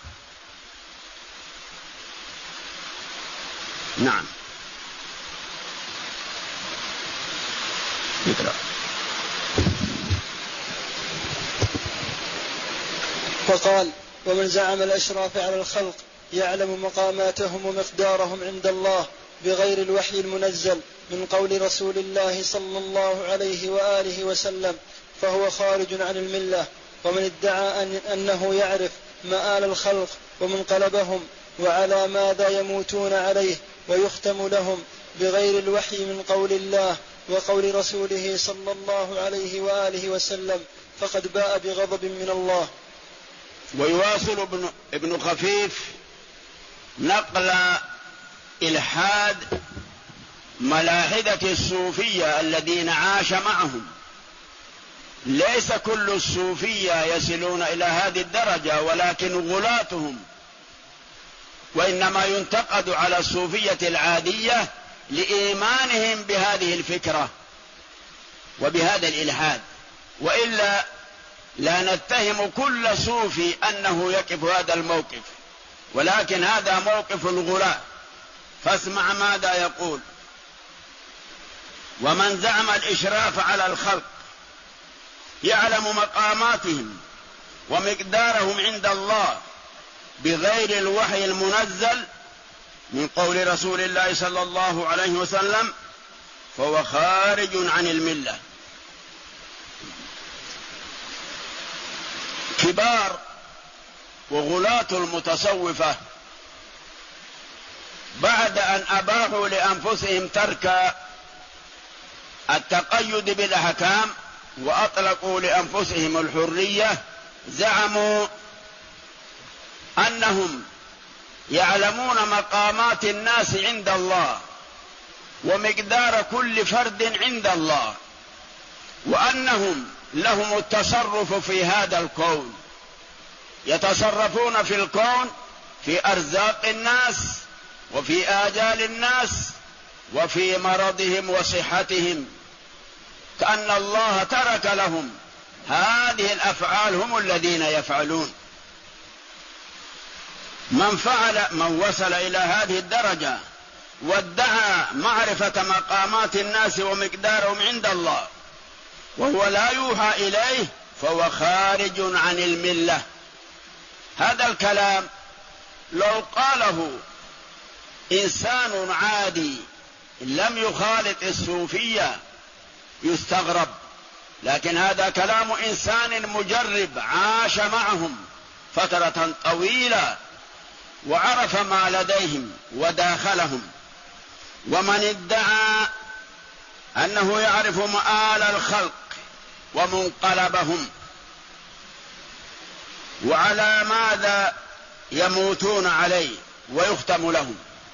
نعم. يقرأ. فقال: ومن زعم الأشراف على الخلق يعلم مقاماتهم ومقدارهم عند الله بغير الوحي المنزل من قول رسول الله صلى الله عليه وآله وسلم فهو خارج عن الملة. ومن ادعى أنه يعرف مآل الخلق ومنقلبهم وعلى ماذا يموتون عليه ويختم لهم بغير الوحي من قول الله وقول رسوله صلى الله عليه وآله وسلم فقد باء بغضب من الله. ويواصل ابن خفيف نقل إلحاد ملاحدة الصوفية الذين عاش معهم. ليس كل الصوفية يصلون إلى هذه الدرجة، ولكن غلاتهم، وإنما ينتقد على الصوفية العادية لإيمانهم بهذه الفكرة وبهذا الإلحاد، وإلا لا نتهم كل صوفي أنه يقف هذا الموقف، ولكن هذا موقف الغلاة. فاسمع ماذا يقول: ومن زعم الإشراف على الخلق يعلم مقاماتهم ومقدارهم عند الله بغير الوحي المنزل من قول رسول الله صلى الله عليه وسلم فهو خارج عن الملة. كبار وغلاة المتصوفة بعد أن أباحوا لأنفسهم ترك التقيد بالأحكام وأطلقوا لأنفسهم الحرية زعموا أنهم يعلمون مقامات الناس عند الله ومقدار كل فرد عند الله، وأنهم لهم التصرف في هذا الكون، يتصرفون في الكون في أرزاق الناس وفي آجال الناس وفي مرضهم وصحتهم، كأن الله ترك لهم هذه الأفعال، هم الذين يفعلون. من وصل إلى هذه الدرجة وادعى معرفة مقامات الناس ومقدارهم عند الله وهو لا يوحى إليه فهو خارج عن الملة. هذا الكلام لو قاله إنسان عادي لم يخالط الصوفية يستغرب، لكن هذا كلام إنسان مجرب عاش معهم فترة طويلة وعرف ما لديهم وداخلهم. ومن ادعى أنه يعرف مآل الخلق ومنقلبهم وعلى ماذا يموتون عليه ويختم لهم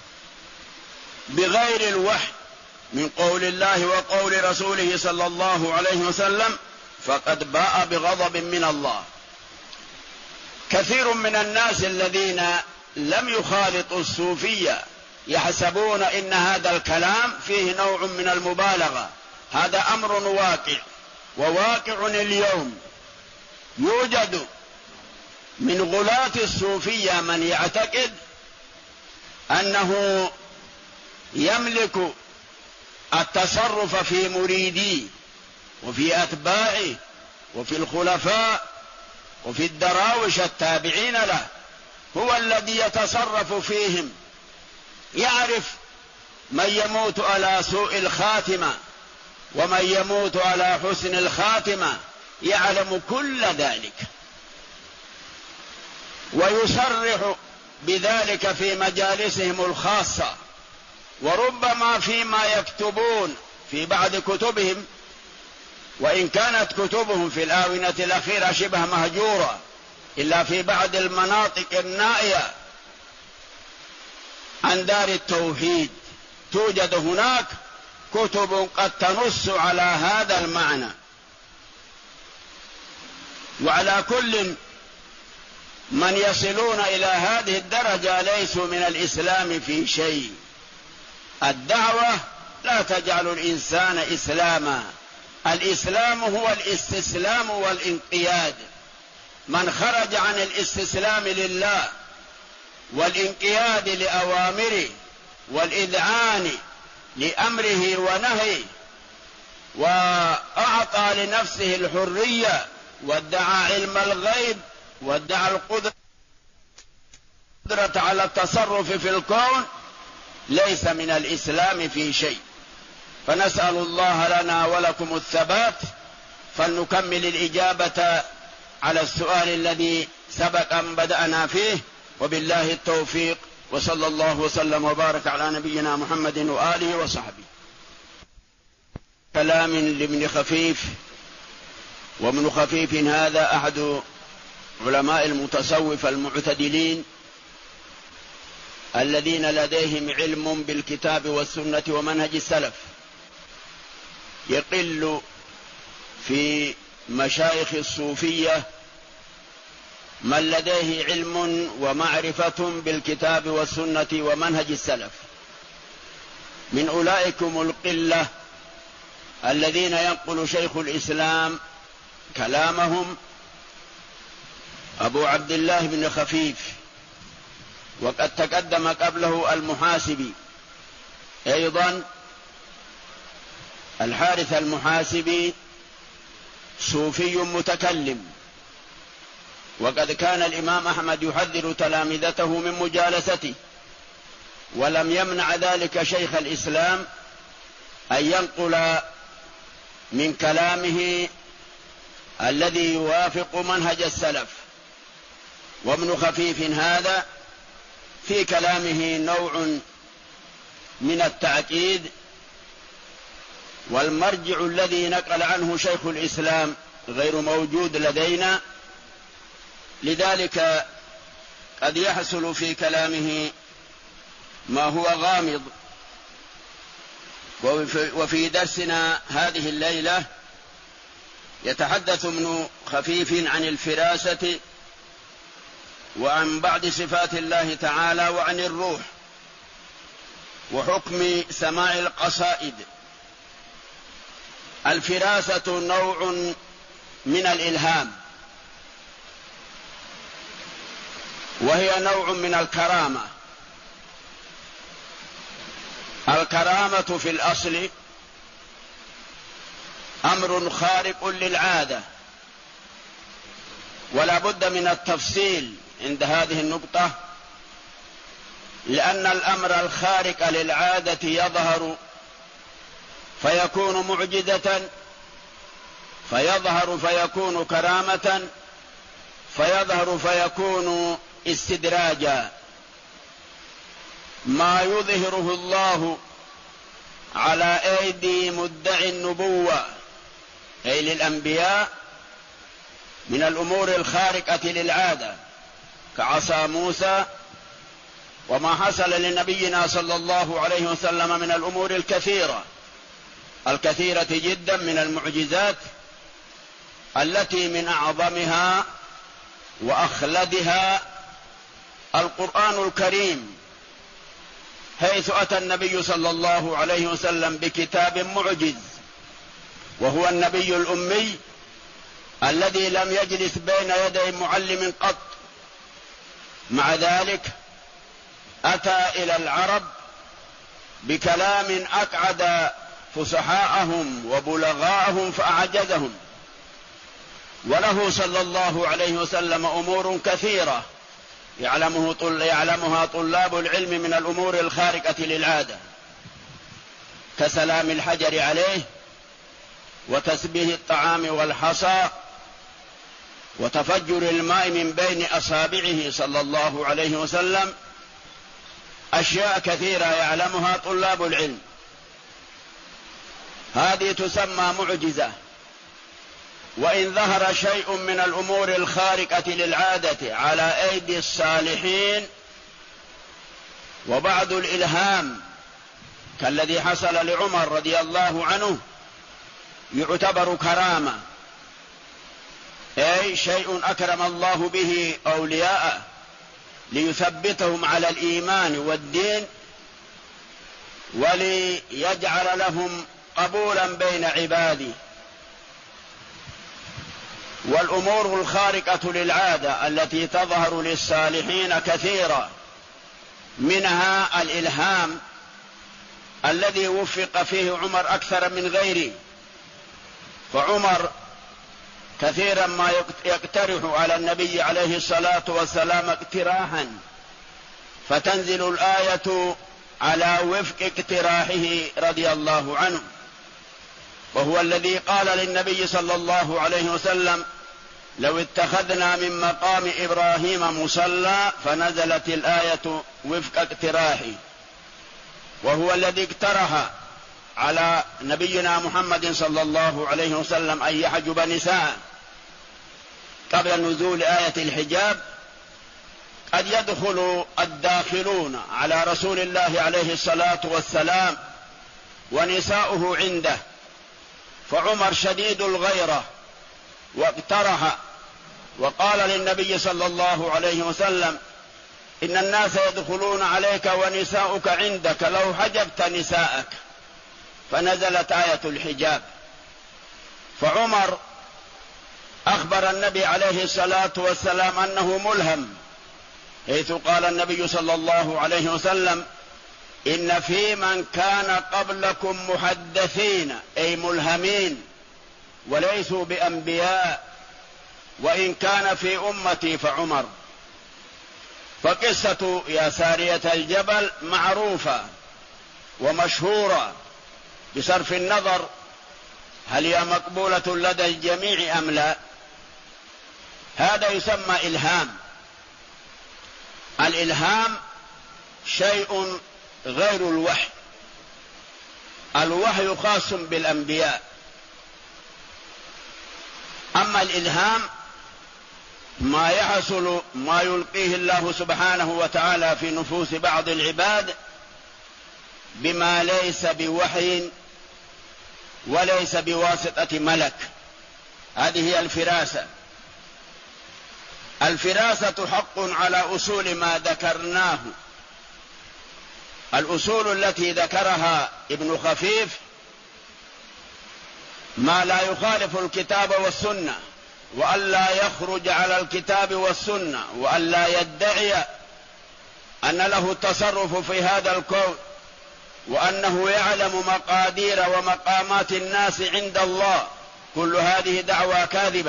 بغير الوحي من قول الله وقول رسوله صلى الله عليه وسلم فقد باء بغضب من الله. كثير من الناس الذين لم يخالطوا الصوفية يحسبون إن هذا الكلام فيه نوع من المبالغة. هذا أمر واقع وواقع اليوم. يوجد من غلاة الصوفية من يعتقد أنه يملك التصرف في مريديه وفي أتباعه وفي الخلفاء وفي الدراوش التابعين له، هو الذي يتصرف فيهم، يعرف من يموت على سوء الخاتمة ومن يموت على حسن الخاتمة، يعلم كل ذلك ويصرح بذلك في مجالسهم الخاصة، وربما فيما يكتبون في بعض كتبهم، وإن كانت كتبهم في الآونة الأخيرة شبه مهجورة إلا في بعض المناطق النائية عن دار التوحيد توجد هناك كتب قد تنص على هذا المعنى. وعلى كل من يصلون إلى هذه الدرجة ليسوا من الإسلام في شيء. الدعوة لا تجعل الإنسان إسلاما، الإسلام هو الاستسلام والانقياد. من خرج عن الاستسلام لله والانقياد لأوامره والإذعان لأمره ونهيه وأعطى لنفسه الحرية وادعى علم الغيب وادعى القدرة على التصرف في الكون، ليس من الإسلام في شيء. فنسأل الله لنا ولكم الثبات. فلنكمل الإجابة على السؤال الذي سبق أن بدأنا فيه، وبالله التوفيق، وصلى الله وسلم وبارك على نبينا محمد وآله وصحبه. كلام لابن خفيف. وابن خفيف هذا أحد علماء المتصوف المعتدلين الذين لديهم علم بالكتاب والسنة ومنهج السلف. يقل في مشايخ الصوفية من لديه علم ومعرفة بالكتاب والسنة ومنهج السلف. من أولئكم القلة الذين ينقل شيخ الإسلام كلامهم أبو عبد الله بن خفيف، وقد تقدم قبله المحاسبي أيضا. الحارث المحاسبي صوفي متكلم، وقد كان الإمام أحمد يحذر تلامذته من مجالسته، ولم يمنع ذلك شيخ الإسلام أن ينقل من كلامه الذي يوافق منهج السلف. وابن خفيف هذا في كلامه نوع من التعقيد، والمرجع الذي نقل عنه شيخ الإسلام غير موجود لدينا، لذلك قد يحصل في كلامه ما هو غامض. وفي درسنا هذه الليلة يتحدث ابن خفيف عن الفراسة وعن بعض صفات الله تعالى وعن الروح وحكم سماع القصائد. الفراسة نوع من الإلهام، وهي نوع من الكرامة. الكرامة في الأصل أمر خارق للعادة، ولا بد من التفصيل عند هذه النقطة، لأن الأمر الخارق للعادة يظهر فيكون معجزة فيظهر فيكون كرامة، فيظهر فيكون استدراجا. ما يظهره الله على أيدي مدعي النبوة أي للأنبياء من الأمور الخارقة للعادة كعصا موسى، وما حصل لنبينا صلى الله عليه وسلم من الأمور الكثيرة جدا من المعجزات، التي من أعظمها وأخلدها القرآن الكريم، حيث أتى النبي صلى الله عليه وسلم بكتاب معجز، وهو النبي الأمي الذي لم يجلس بين يدي معلم قط. مع ذلك أتى إلى العرب بكلام أقعد فصحاءهم وبلغاءهم فأعجزهم، وله صلى الله عليه وسلم أمور كثيرة يعلمها طلاب العلم من الأمور الخارقة للعادة، كسلام الحجر عليه، وتسبيه الطعام والحصى، وتفجر الماء من بين أصابعه صلى الله عليه وسلم، أشياء كثيرة يعلمها طلاب العلم، هذه تسمى معجزة. وإن ظهر شيء من الأمور الخارقة للعادة على أيدي الصالحين وبعض الإلهام كالذي حصل لعمر رضي الله عنه، يعتبر كرامة، أي شيء أكرم الله به أولياءه ليثبتهم على الإيمان والدين وليجعل لهم قبولا بين عباده. والأمور الخارقة للعادة التي تظهر للصالحين كثيرة، منها الإلهام الذي وفق فيه عمر أكثر من غيره، فعمر كثيرا ما يقترح على النبي عليه الصلاة والسلام اقتراحا، فتنزل الآية على وفق اقتراحه رضي الله عنه، وهو الذي قال للنبي صلى الله عليه وسلم: لو اتخذنا من مقام إبراهيم مصلى، فنزلت الآية وفق اقتراحه، وهو الذي اقترح على نبينا محمد صلى الله عليه وسلم أن يحجب نساء قبل نزول آية الحجاب. قد يدخل الداخلون على رسول الله عليه الصلاة والسلام ونساؤه عنده، فعمر شديد الغيرة واقترح وقال للنبي صلى الله عليه وسلم: إن الناس يدخلون عليك ونساؤك عندك، لو حجبت نساءك. فنزلت آية الحجاب، فعمر أخبر النبي عليه الصلاة والسلام أنه ملهم، حيث قال النبي صلى الله عليه وسلم: إن في من كان قبلكم محدثين، أي ملهمين وليسوا بأنبياء، وإن كان في أمتي فعمر. فقصة يا سارية الجبل معروفة ومشهورة بصرف النظر هل هي مقبولة لدى الجميع أم لا. هذا يسمى إلهام. الإلهام شيء غير الوحي، الوحي خاص بالأنبياء، أما الإلهام ما يحصل، ما يلقيه الله سبحانه وتعالى في نفوس بعض العباد بما ليس بوحي وليس بواسطة ملك، هذه هي الفراسة. الفراسة حق على أصول ما ذكرناه. الأصول التي ذكرها ابن خفيف ما لا يخالف الكتاب والسنة، وألا يخرج على الكتاب والسنة، وألا يدعي أن له التصرف في هذا الكون، وأنه يعلم مقادير ومقامات الناس عند الله. كل هذه دعوى كاذبة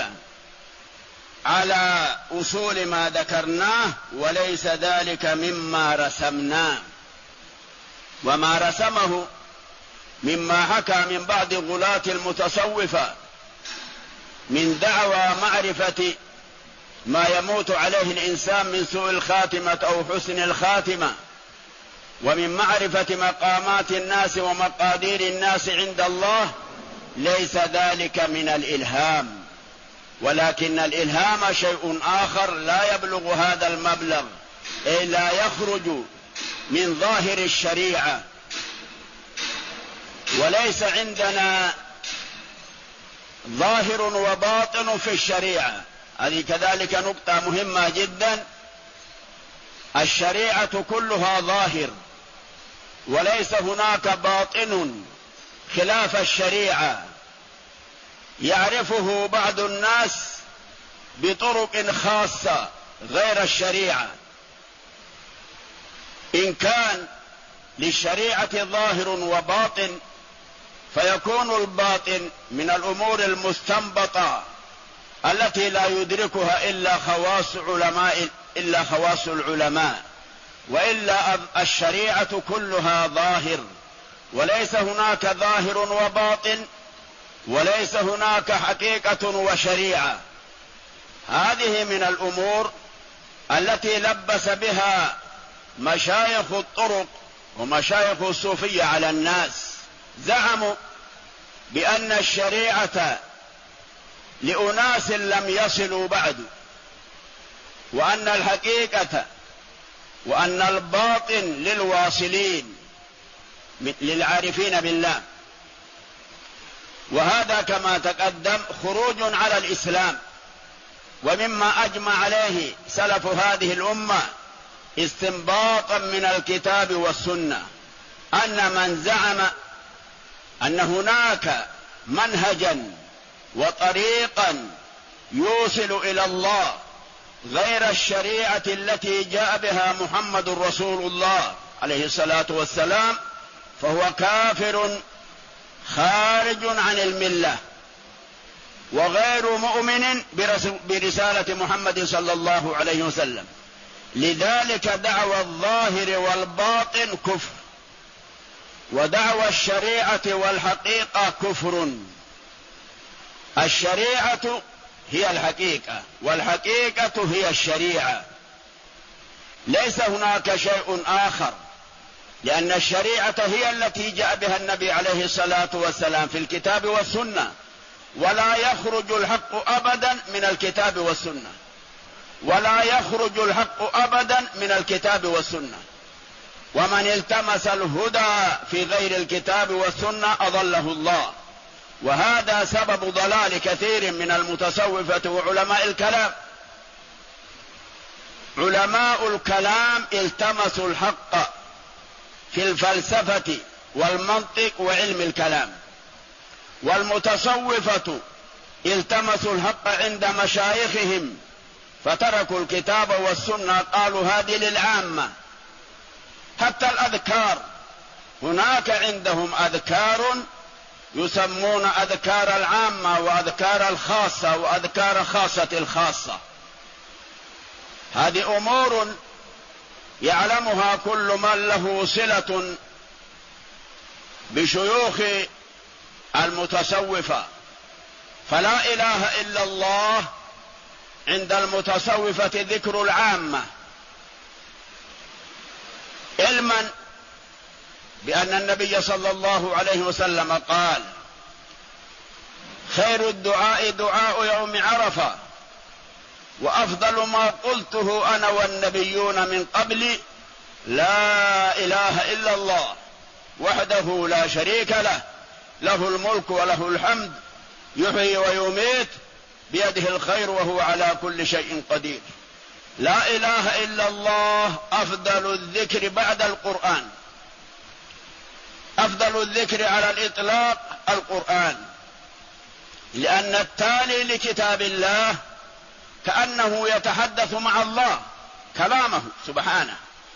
على أصول ما ذكرناه، وليس ذلك مما رسمناه. وما رسمه مما حكى من بعض غلاة المتصوفة من دعوى معرفة ما يموت عليه الإنسان من سوء الخاتمة أو حسن الخاتمة، ومن معرفة مقامات الناس ومقادير الناس عند الله، ليس ذلك من الإلهام، ولكن الإلهام شيء آخر لا يبلغ هذا المبلغ، أي لا يخرج من ظاهر الشريعة. وليس عندنا ظاهر وباطن في الشريعة، هذه كذلك نقطة مهمة جدا. الشريعة كلها ظاهر، وليس هناك باطن خلاف الشريعة يعرفه بعض الناس بطرق خاصة غير الشريعة. إن كان للشريعة ظاهر وباطن، فيكون الباطن من الأمور المستنبطة التي لا يدركها إلا خواص العلماء، وإلا الشريعة كلها ظاهر، وليس هناك ظاهر وباطن، وليس هناك حقيقة وشريعة. هذه من الأمور التي لبس بها مشايخ الطرق ومشايخ الصوفية على الناس. زعموا بأن الشريعة لأناس لم يصلوا بعد، وأن الحقيقة وأن الباطن للواصلين للعارفين بالله. وهذا كما تقدم خروج على الإسلام، ومما أجمع عليه سلف هذه الأمة استنباطا من الكتاب والسنة، أن من زعم أن هناك منهجا وطريقا يوصل إلى الله غير الشريعة التي جاء بها محمد رسول الله عليه الصلاة والسلام، فهو كافر خارج عن الملة وغير مؤمن برسالة محمد صلى الله عليه وسلم. لذلك دعوى الظاهر والباطن كفر، ودعوى الشريعة والحقيقة كفر. الشريعة هي الحقيقة، والحقيقة هي الشريعة، ليس هناك شيء آخر، لأن الشريعة هي التي جاء بها النبي عليه الصلاة والسلام في الكتاب والسنة، ولا يخرج الحق أبدا من الكتاب والسنة، ولا يخرج الحق أبدا من الكتاب والسنة. ومن التمس الهدى في غير الكتاب والسنة أضله الله، وهذا سبب ضلال كثير من المتصوفة وعلماء الكلام. علماء الكلام التمسوا الحق في الفلسفة والمنطق وعلم الكلام، والمتصوفة التمسوا الحق عند مشايخهم فتركوا الكتاب والسنة، قالوا هذه للعامة. حتى الأذكار، هناك عندهم أذكار يسمون أذكار العامة وأذكار الخاصة وأذكار خاصة الخاصة. هذه أمور يعلمها كل من له صلة بشيوخ المتصوفة. فلا إله إلا الله عند المتصوفة ذكر العامة، علما بأن النبي صلى الله عليه وسلم قال: خير الدعاء دعاء يوم عرفة، وأفضل ما قلته أنا والنبيون من قبلي لا إله إلا الله وحده لا شريك له، له الملك وله الحمد، يحيي ويميت، بيده الخير وهو على كل شيء قدير. لا إله إلا الله أفضل الذكر بعد القرآن، أفضل الذكر على الإطلاق القرآن، لأن التالي لكتاب الله كأنه يتحدث مع الله كلامه سبحانه.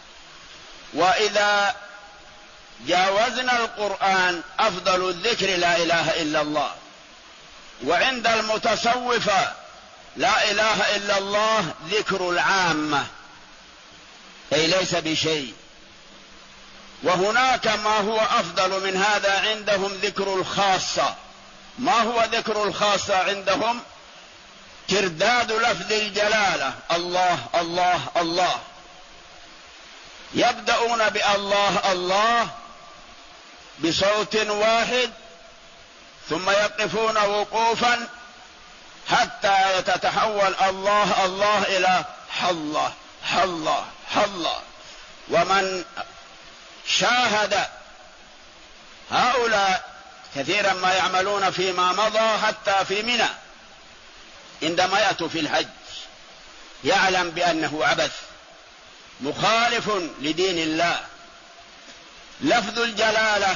وإذا جاوزنا القرآن أفضل الذكر لا إله إلا الله. وعند المتصوفة لا إله إلا الله ذكر العامة، أي ليس بشيء. وهناك ما هو أفضل من هذا عندهم ذكر الخاصة. ما هو ذكر الخاصة عندهم؟ ترداد لفظ الجلالة الله الله الله، يبدأون بالله الله بصوت واحد ثم يقفون وقوفا حتى تتحول الله الله إلى حله حله حله. ومن شاهد هؤلاء كثيرا ما يعملون فيما مضى حتى في منى عندما يأتوا في الحج يعلم بأنه عبث مخالف لدين الله. لفظ الجلالة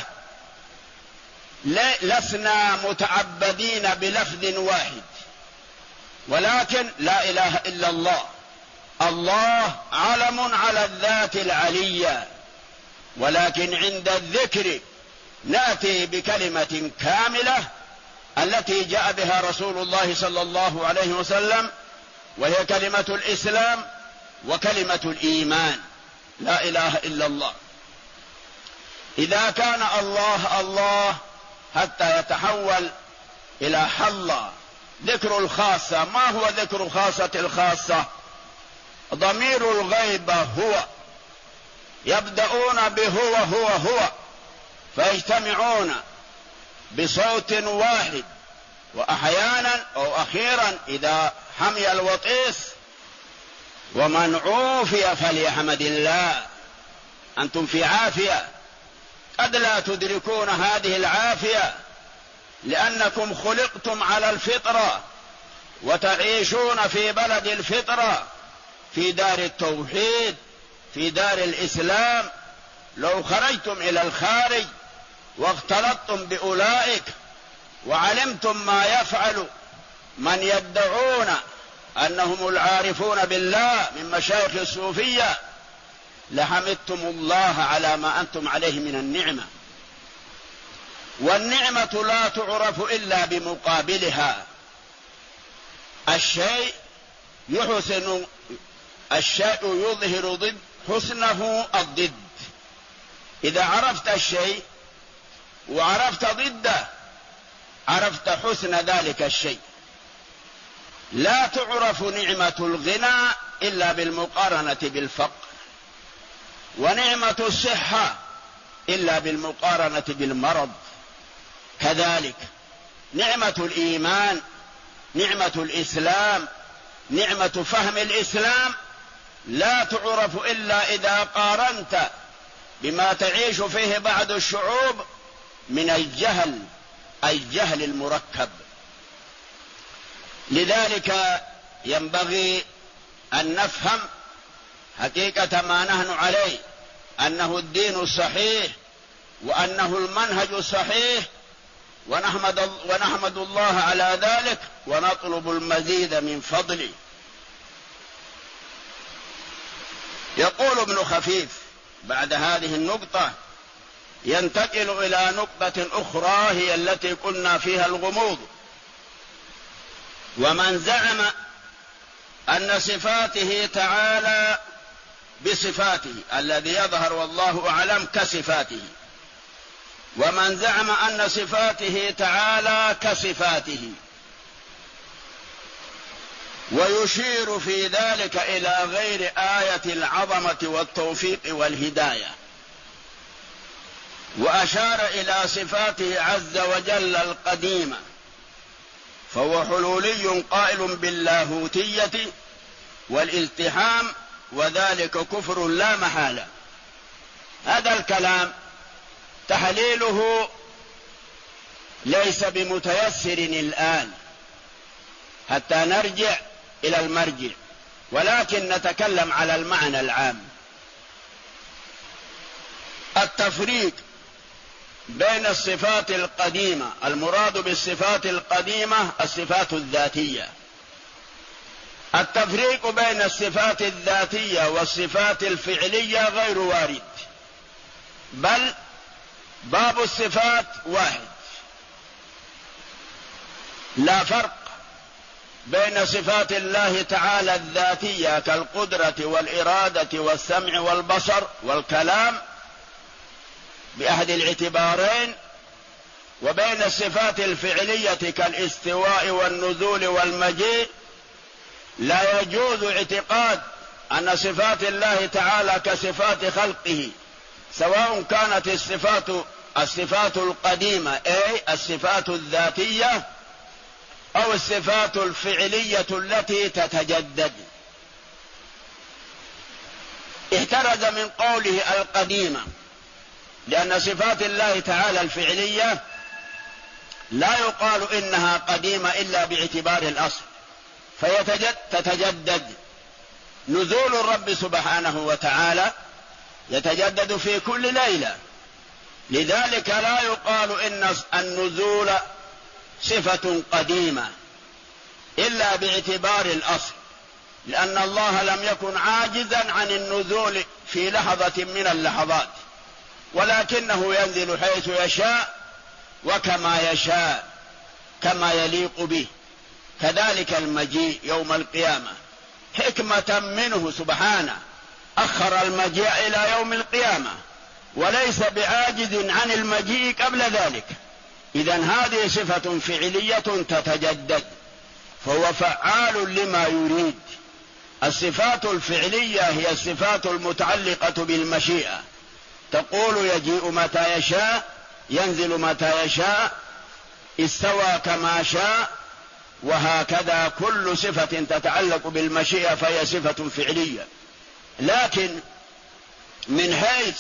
لسنا متعبدين بلفظ واحد، ولكن لا إله إلا الله. الله علم على الذات العلية، ولكن عند الذكر نأتي بكلمة كاملة التي جاء بها رسول الله صلى الله عليه وسلم، وهي كلمة الإسلام وكلمة الإيمان، لا إله إلا الله. إذا كان الله الله حتى يتحول إلى حل، ذكر الخاصة. ما هو ذكر خاصة الخاصة؟ ضمير الغيبة هو، يبدأون بهو هو هو فيجتمعون بصوت واحد، وأحيانا أو أخيرا إذا حمي الوطيس ومن عوفي فليحمد الله. أنتم في عافية، قد لا تدركون هذه العافية لأنكم خلقتم على الفطرة وتعيشون في بلد الفطرة، في دار التوحيد، في دار الإسلام. لو خرجتم إلى الخارج واختلطتم بأولئك وعلمتم ما يفعل من يدعون أنهم العارفون بالله من مشايخ الصوفية لحمدتم الله على ما أنتم عليه من النعمة. والنعمة لا تعرف إلا بمقابلها. الشيء يحسن، الشيء يظهر ضد حسنه الضد. إذا عرفت الشيء وعرفت ضده عرفت حسن ذلك الشيء. لا تعرف نعمة الغنى إلا بالمقارنة بالفقر، ونعمة الصحة إلا بالمقارنة بالمرض. كذلك نعمة الإيمان، نعمة الإسلام، نعمة فهم الإسلام لا تعرف إلا إذا قارنت بما تعيش فيه بعض الشعوب من الجهل، أي الجهل المركب. لذلك ينبغي أن نفهم حقيقة ما نحن عليه، أنه الدين الصحيح وأنه المنهج الصحيح، ونحمد الله على ذلك ونطلب المزيد من فضله. يقول ابن خفيف بعد هذه النقطة ينتقل إلى نقطة أخرى هي التي قلنا فيها الغموض. ومن زعم أن صفاته تعالى بصفاته الذي يظهر والله أعلم كصفاته، ومن زعم أن صفاته تعالى كصفاته، ويشير في ذلك إلى غير آية العظمة والتوفيق والهداية، وأشار إلى صفاته عز وجل القديمة، فهو حلولي قائل باللاهوتية والالتحام، وذلك كفر لا محالة. هذا الكلام تحليله ليس بمتيسر الآن حتى نرجع إلى المرجع، ولكن نتكلم على المعنى العام. التفريق بين الصفات القديمة، المراد بالصفات القديمة الصفات الذاتية. التفريق بين الصفات الذاتية والصفات الفعلية غير وارد، بل باب الصفات واحد. لا فرق بين صفات الله تعالى الذاتية كالقدرة والإرادة والسمع والبصر والكلام بأحد الاعتبارين، وبين الصفات الفعلية كالاستواء والنزول والمجيء لا يجوز اعتقاد أن صفات الله تعالى كصفات خلقه، سواء كانت الصفات القديمة أي الصفات الذاتية أو الصفات الفعلية التي تتجدد. احترز من قوله القديمة، لأن صفات الله تعالى الفعلية لا يقال إنها قديمة إلا باعتبار الأصل، فتتجدد. نزول الرب سبحانه وتعالى يتجدد في كل ليلة، لذلك لا يقال إن النزول صفة قديمة إلا باعتبار الأصل، لأن الله لم يكن عاجزا عن النزول في لحظة من اللحظات، ولكنه ينزل حيث يشاء وكما يشاء كما يليق به. كذلك المجيء يوم القيامة حكمة منه سبحانه أخر المجيء إلى يوم القيامة، وليس بعاجز عن المجيء قبل ذلك. إذن هذه صفة فعلية تتجدد، فهو فعال لما يريد. الصفات الفعلية هي الصفات المتعلقة بالمشيئة، تقول يجيء متى يشاء، ينزل متى يشاء، استوى كما شاء، وهكذا كل صفة تتعلق بالمشيئة فهي صفة فعلية. لكن من حيث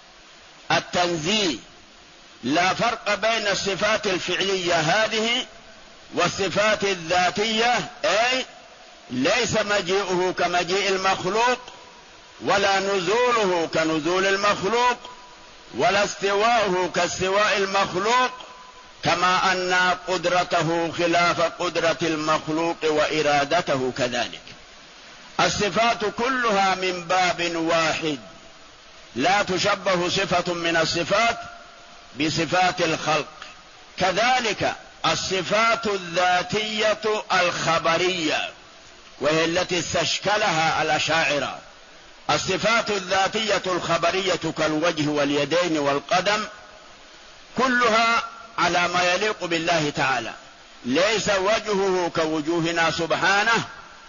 التنزيه لا فرق بين الصفات الفعلية هذه والصفات الذاتية، أي ليس مجيئه كمجيء المخلوق، ولا نزوله كنزول المخلوق، ولا استواءه كاستواء المخلوق، كما أن قدرته خلاف قدرة المخلوق وإرادته كذلك. الصفات كلها من باب واحد، لا تشبه صفة من الصفات بصفات الخلق. كذلك الصفات الذاتية الخبرية، وهي التي استشكلها الأشاعرة. الصفات الذاتية الخبرية كالوجه واليدين والقدم كلها على ما يليق بالله تعالى، ليس وجهه كوجوهنا سبحانه،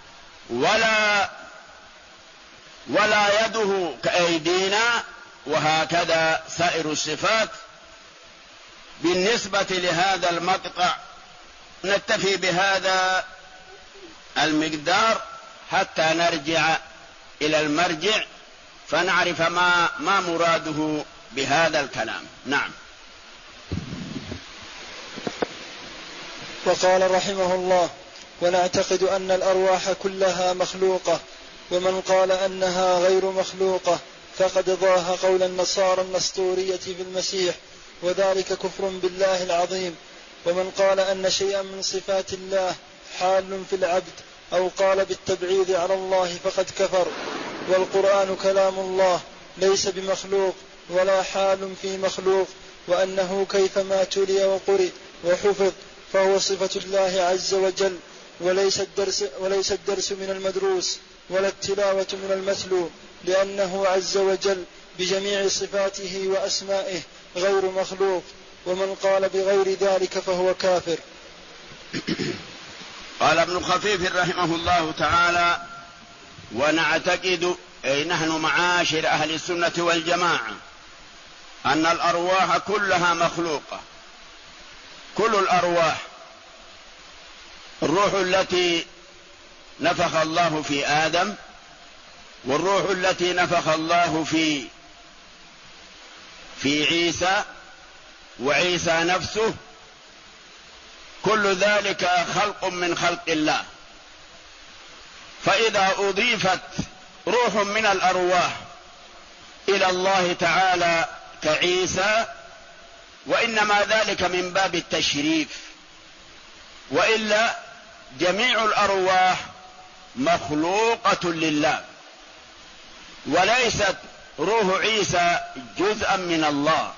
ولا يده كأيدينا، وهكذا سائر الصفات. بالنسبة لهذا المقطع نكتفي بهذا المقدار حتى نرجع إلى المرجع فنعرف ما مراده بهذا الكلام. نعم. وقال رحمه الله: ونعتقد أن الأرواح كلها مخلوقة، ومن قال أنها غير مخلوقة فقد ضاه قول النصارى النسطورية في المسيح، وذلك كفر بالله العظيم. ومن قال أن شيئا من صفات الله حال في العبد أو قال بالتبعيض على الله فقد كفر. والقرآن كلام الله ليس بمخلوق ولا حال في مخلوق، وأنه كيفما تلي وقرئ وحفظ فهو صفة الله عز وجل، وليس الدرس من المدروس ولا التلاوة من المتلو، لأنه عز وجل بجميع صفاته وأسمائه غير مخلوق. ومن قال بغير ذلك فهو كافر. قال ابن خفيف رحمه الله تعالى: ونعتقد، أي نحن معاشر أهل السنة والجماعة، أن الأرواح كلها مخلوقة. كل الأرواح، الروح التي نفخ الله في آدم، والروح التي نفخ الله في عيسى، وعيسى نفسه، كل ذلك خلق من خلق الله. فإذا أضيفت روح من الأرواح إلى الله تعالى كعيسى، وإنما ذلك من باب التشريف، وإلا جميع الأرواح مخلوقة لله، وليست روح عيسى جزءا من الله،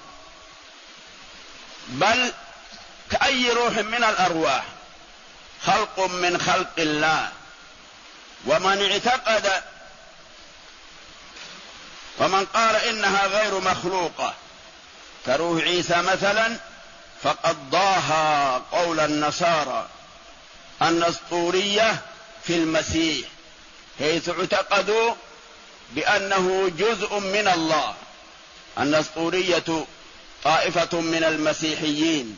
بل كأي روح من الأرواح خلق من خلق الله. ومن قال إنها غير مخلوقة كروح عيسى مثلا فقد ضاها قول النصارى النسطورية في المسيح، حيث اعتقدوا بأنه جزء من الله. النسطورية طائفة من المسيحيين،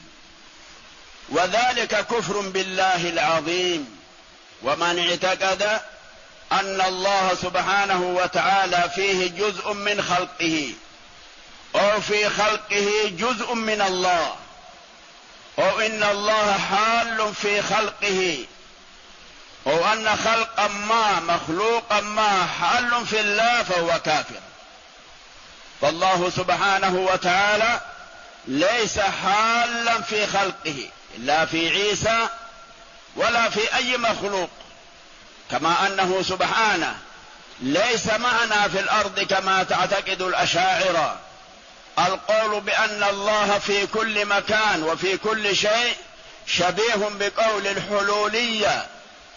وذلك كفر بالله العظيم. ومن اعتقد أن الله سبحانه وتعالى فيه جزء من خلقه، أو في خلقه جزء من الله، أو إن الله حال في خلقه، أو أن خلقا ما مخلوقا ما حال في الله، فهو كافر. فالله سبحانه وتعالى ليس حالا في خلقه، لا في عيسى ولا في أي مخلوق، كما أنه سبحانه ليس معنا في الأرض كما تعتقد الأشاعرة. القول بأن الله في كل مكان وفي كل شيء شبيه بقول الحلولية.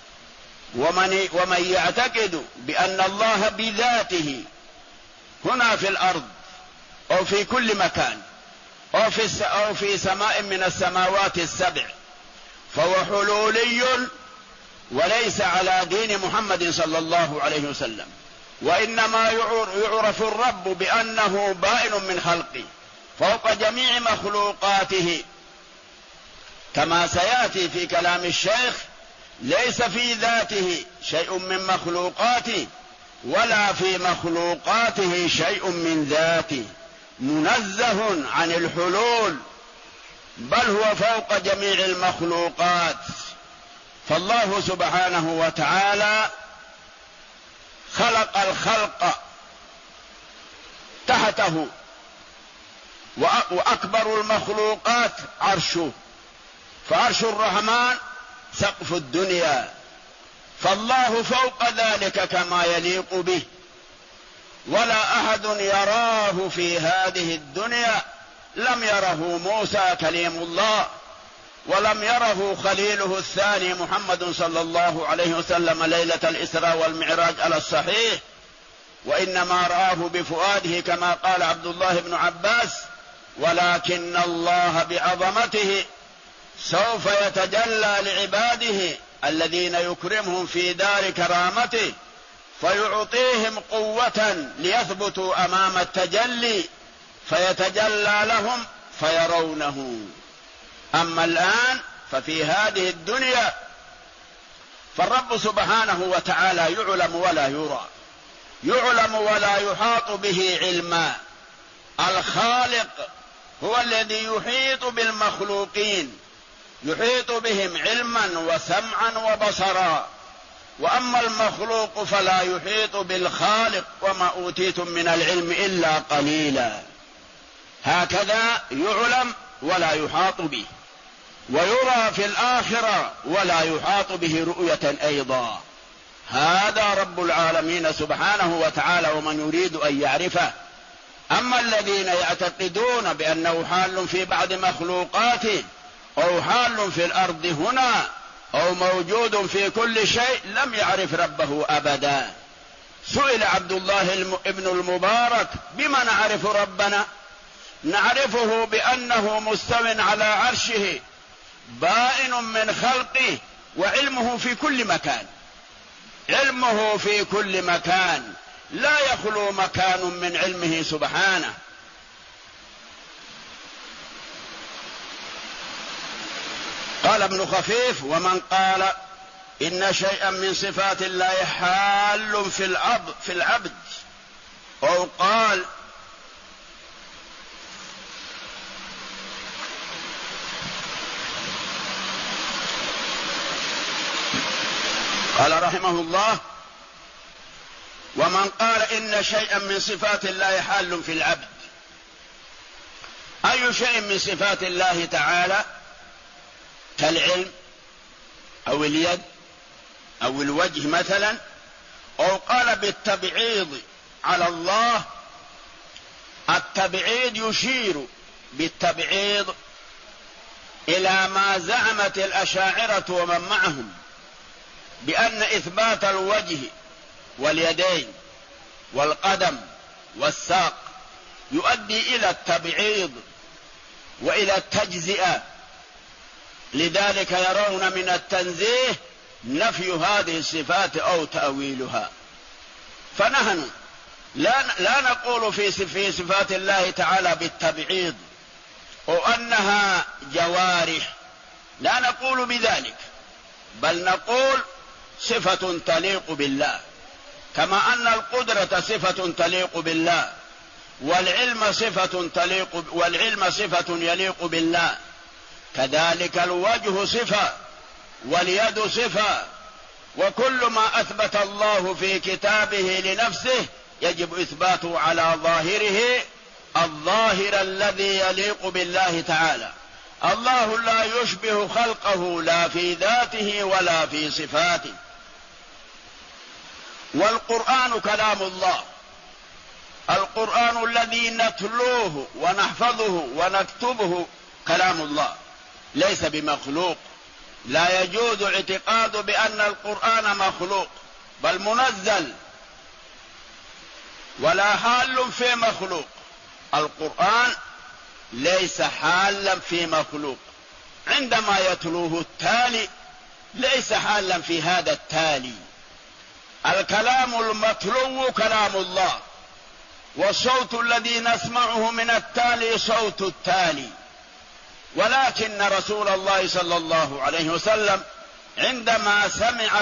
ومن يعتقد بأن الله بذاته هنا في الأرض أو في كل مكان أو في سماء من السماوات السبع، فهو حلولي وليس على دين محمد صلى الله عليه وسلم. وإنما يعرف الرب بأنه بائن من خلقه فوق جميع مخلوقاته، كما سيأتي في كلام الشيخ: ليس في ذاته شيء من مخلوقاته ولا في مخلوقاته شيء من ذاته، منزه عن الحلول، بل هو فوق جميع المخلوقات. فالله سبحانه وتعالى خلق الخلق تحته، وأكبر المخلوقات عرشه، فعرش الرحمن سقف الدنيا، فالله فوق ذلك كما يليق به، ولا أحد يراه في هذه الدنيا. لم يره موسى كليم الله، ولم يره خليله الثاني محمد صلى الله عليه وسلم ليلة الإسراء والمعراج على الصحيح، وإنما رآه بفؤاده كما قال عبد الله بن عباس: ولكن الله بعظمته سوف يتجلى لعباده الذين يكرمهم في دار كرامته، فيعطيهم قوة ليثبتوا أمام التجلي، فيتجلى لهم فيرونه. أما الآن ففي هذه الدنيا فالرب سبحانه وتعالى يعلم ولا يرى، يعلم ولا يحاط به علما. الخالق هو الذي يحيط بالمخلوقين، يحيط بهم علما وسمعا وبصرا، وأما المخلوق فلا يحيط بالخالق: وما أوتيتم من العلم إلا قليلا. هكذا يعلم ولا يحاط به، ويرى في الآخرة ولا يحاط به رؤية أيضا. هذا رب العالمين سبحانه وتعالى، ومن يريد أن يعرفه. أما الذين يعتقدون بأنه حال في بعض مخلوقاته، أو حال في الأرض هنا، أو موجود في كل شيء، لم يعرف ربه أبدا. سئل عبد الله ابن المبارك: بما نعرف ربنا؟ نعرفه بأنه مستو على عرشه، بائن من خلقه، وعلمه في كل مكان. علمه في كل مكان، لا يخلو مكان من علمه سبحانه. قال ابن خفيف: ومن قال إن شيئا من صفات الله حال في العبد، أو قال رحمه الله: ومن قال إن شيئا من صفات الله حال في العبد. أي شيء من صفات الله تعالى كالعلم أو اليد أو الوجه مثلا، أو قال بالتبعيض على الله. التبعيض يشير بالتبعيض إلى ما زعمت الأشاعرة ومن معهم بأن إثبات الوجه واليدين والقدم والساق يؤدي إلى التبعيض وإلى التجزئة. لذلك يرون من التنزيه نفي هذه الصفات أو تأويلها. فنحن لا نقول في صفات الله تعالى بالتبعيض وأنها جوارح، لا نقول بذلك، بل نقول صفة تليق بالله، كما أن القدرة صفة تليق بالله، والعلم صفة يليق بالله، كذلك الوجه صفة واليد صفة، وكل ما أثبت الله في كتابه لنفسه يجب إثباته على ظاهره الظاهر الذي يليق بالله تعالى. الله لا يشبه خلقه لا في ذاته ولا في صفاته. والقرآن كلام الله، القرآن الذي نتلوه ونحفظه ونكتبه كلام الله ليس بمخلوق. لا يجوز اعتقاد بأن القرآن مخلوق، بل منزل ولا حال في مخلوق. القرآن ليس حالا في مخلوق، عندما يتلوه التالي ليس حالا في هذا التالي. الكلام المتلو كلام الله، والصوت الذي نسمعه من التالي صوت التالي. ولكن رسول الله صلى الله عليه وسلم عندما سمع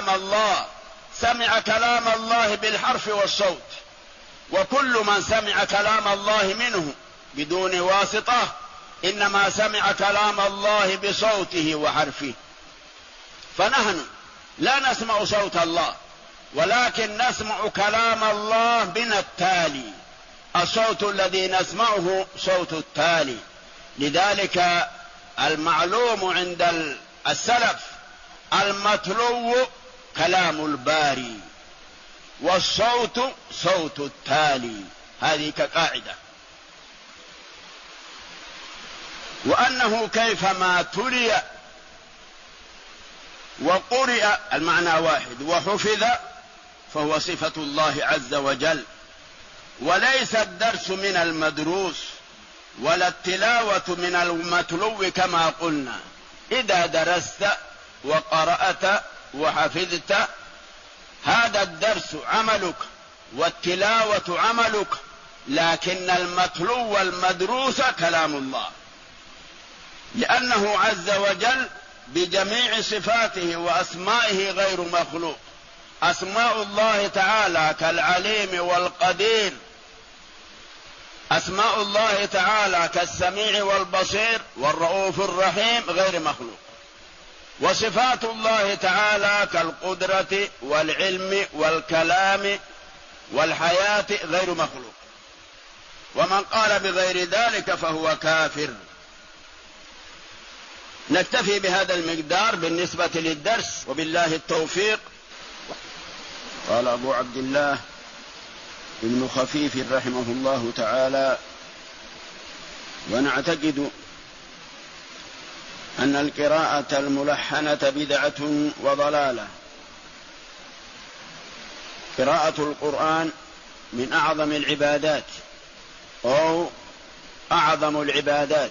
كلام الله بالحرف والصوت، وكل من سمع كلام الله منه بدون واسطة إنما سمع كلام الله بصوته وحرفه. فنحن لا نسمع صوت الله، ولكن نسمع كلام الله من التالي، الصوت الذي نسمعه صوت التالي. لذلك المعلوم عند السلف المتلو كلام الباري، والصوت صوت التالي، هذه كقاعدة. وأنه كيفما تلي وقرئ المعنى واحد وحفظ فهو صفة الله عز وجل، وليس الدرس من المدروس ولا التلاوة من المتلو كما قلنا. إذا درست وقرأت وحفظت هذا الدرس عملك والتلاوة عملك، لكن المتلو والمدروس كلام الله، لأنه عز وجل بجميع صفاته وأسمائه غير مخلوق. أسماء الله تعالى كالعليم والقدير، أسماء الله تعالى كالسميع والبصير والرؤوف الرحيم غير مخلوق. وصفات الله تعالى كالقدرة والعلم والكلام والحياة غير مخلوق. ومن قال بغير ذلك فهو كافر. نكتفي بهذا المقدار بالنسبة للدرس، وبالله التوفيق. قال أبو عبد الله ابن خفيف رحمه الله تعالى: ونعتقد أن القراءة الملحنة بدعة وضلالة. قراءة القرآن من أعظم العبادات أو أعظم العبادات،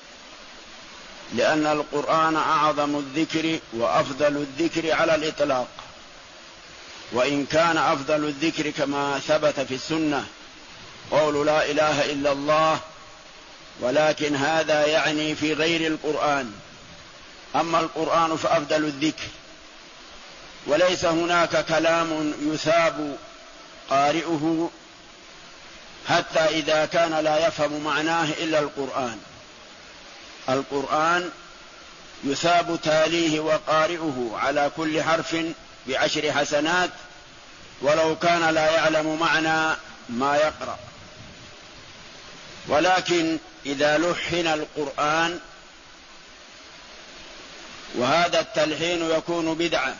لأن القرآن أعظم الذكر وأفضل الذكر على الإطلاق، وإن كان أفضل الذكر كما ثبت في السنة قول لا إله إلا الله، ولكن هذا يعني في غير القرآن. أما القرآن فأفضل الذكر، وليس هناك كلام يثاب قارئه حتى إذا كان لا يفهم معناه إلا القرآن. القرآن يثاب تاليه وقارئه على كل حرف ب10 حسنات، ولو كان لا يعلم معنى ما يقرأ. ولكن إذا لحن القرآن، وهذا التلحين يكون بدعة،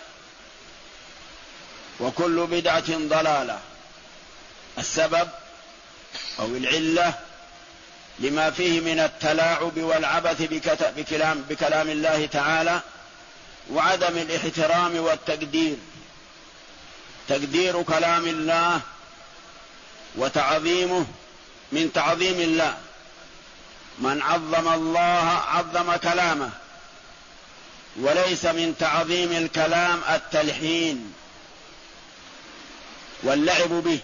وكل بدعة ضلالة. السبب أو العلة لما فيه من التلاعب والعبث بكلام الله تعالى، وعدم الاحترام والتقدير. تقدير كلام الله وتعظيمه من تعظيم الله. من عظم الله عظم كلامه، وليس من تعظيم الكلام التلحين واللعب به،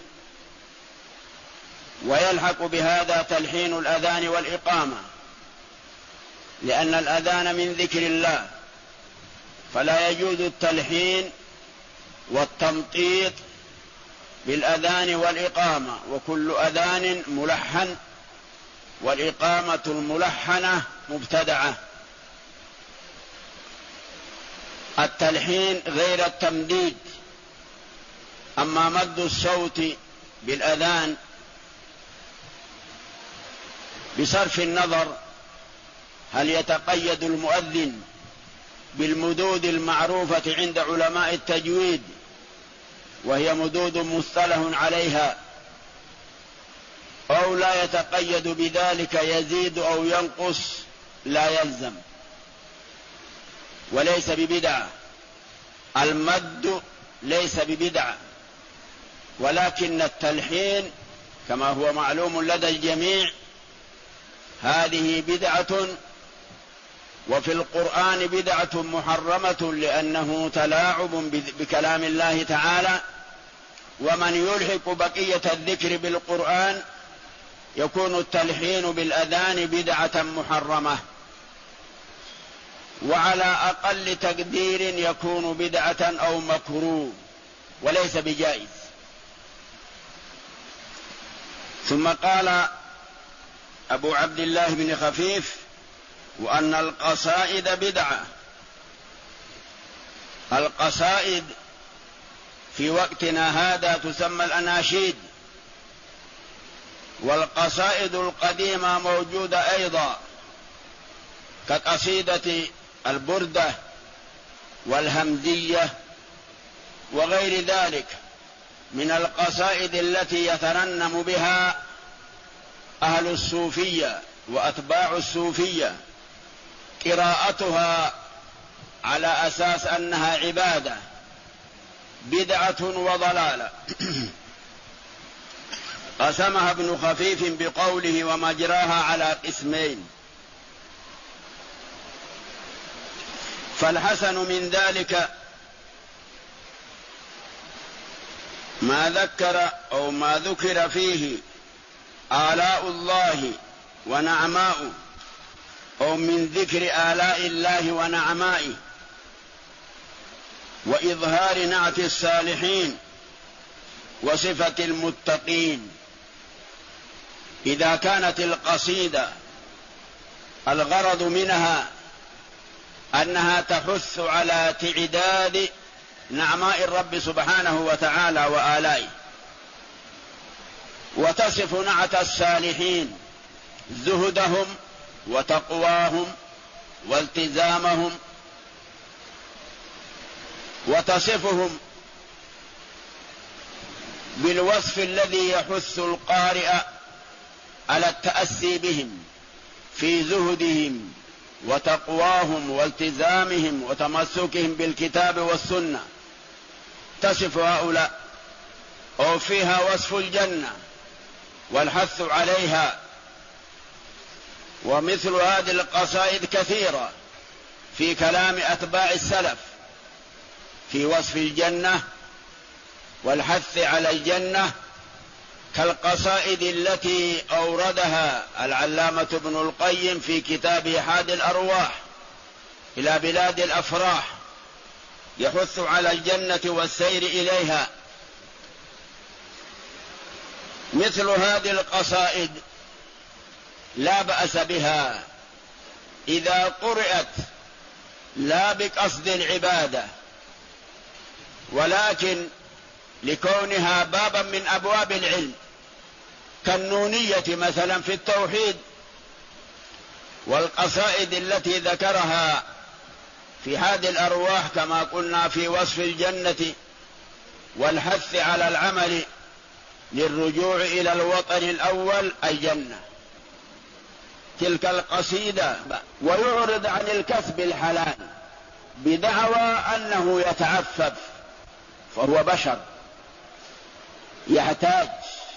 ويلحق بهذا تلحين الأذان والإقامة، لأن الأذان من ذكر الله، فلا يجوز التلحين والتمطيط بالأذان والإقامة، وكل أذان ملحن، والإقامة الملحنة مبتدعة. التلحين غير التمديد. أما مد الصوت بالأذان بصرف النظر هل يتقيد المؤذن بالمدود المعروفة عند علماء التجويد، وهي مدود مصطلح عليها، أو لا يتقيد بذلك، يزيد أو ينقص لا يلزم، وليس ببدعة. المد ليس ببدعة، ولكن التلحين كما هو معلوم لدى الجميع هذه بدعة، وفي القرآن بدعة محرمة، لأنه تلاعب بكلام الله تعالى، ومن يلحق بقية الذكر بالقرآن يكون التلحين بالأذان بدعة محرمة، وعلى أقل تقدير يكون بدعة أو مكروه وليس بجائز. ثم قال أبو عبد الله بن خفيف: وأن القصائد بدعة. القصائد في وقتنا هذا تسمى الأناشيد، والقصائد القديمة موجودة أيضا كقصيدة البردة والهمزية وغير ذلك من القصائد التي يترنم بها أهل الصوفية وأتباع الصوفية، قراءتها على أساس أنها عبادة بدعة وضلالة. قسمها ابن خفيف بقوله: ومجراها على قسمين. فالحسن من ذلك ما ذكر فيه آلاء الله ونعماؤه، أو من ذكر آلاء الله ونعمائه وإظهار نعت الصالحين وصفة المتقين. إذا كانت القصيدة الغرض منها أنها تحث على تعداد نعماء الرب سبحانه وتعالى وآلائه، وتصف نعت الصالحين زهدهم وتقواهم والتزامهم، وتصفهم بالوصف الذي يحث القارئ على التأسي بهم في زهدهم وتقواهم والتزامهم وتمسكهم بالكتاب والسنة، تصف هؤلاء، أو فيها وصف الجنة والحث عليها. ومثل هذه القصائد كثيرة في كلام أتباع السلف في وصف الجنة والحث على الجنة، كالقصائد التي أوردها العلامة ابن القيم في كتابه حاد الأرواح إلى بلاد الأفراح، يحث على الجنة والسير إليها. مثل هذه القصائد لا بأس بها إذا قرأت لا بقصد العبادة، ولكن لكونها بابا من أبواب العلم، كالنونية مثلا في التوحيد، والقصائد التي ذكرها في هذه الأرواح كما قلنا في وصف الجنة والحث على العمل للرجوع إلى الوطن الأول الجنة، تلك القصيدة. ويعرض عن الكسب الحلال بدعوى أنه يتعفف، فهو بشر يحتاج،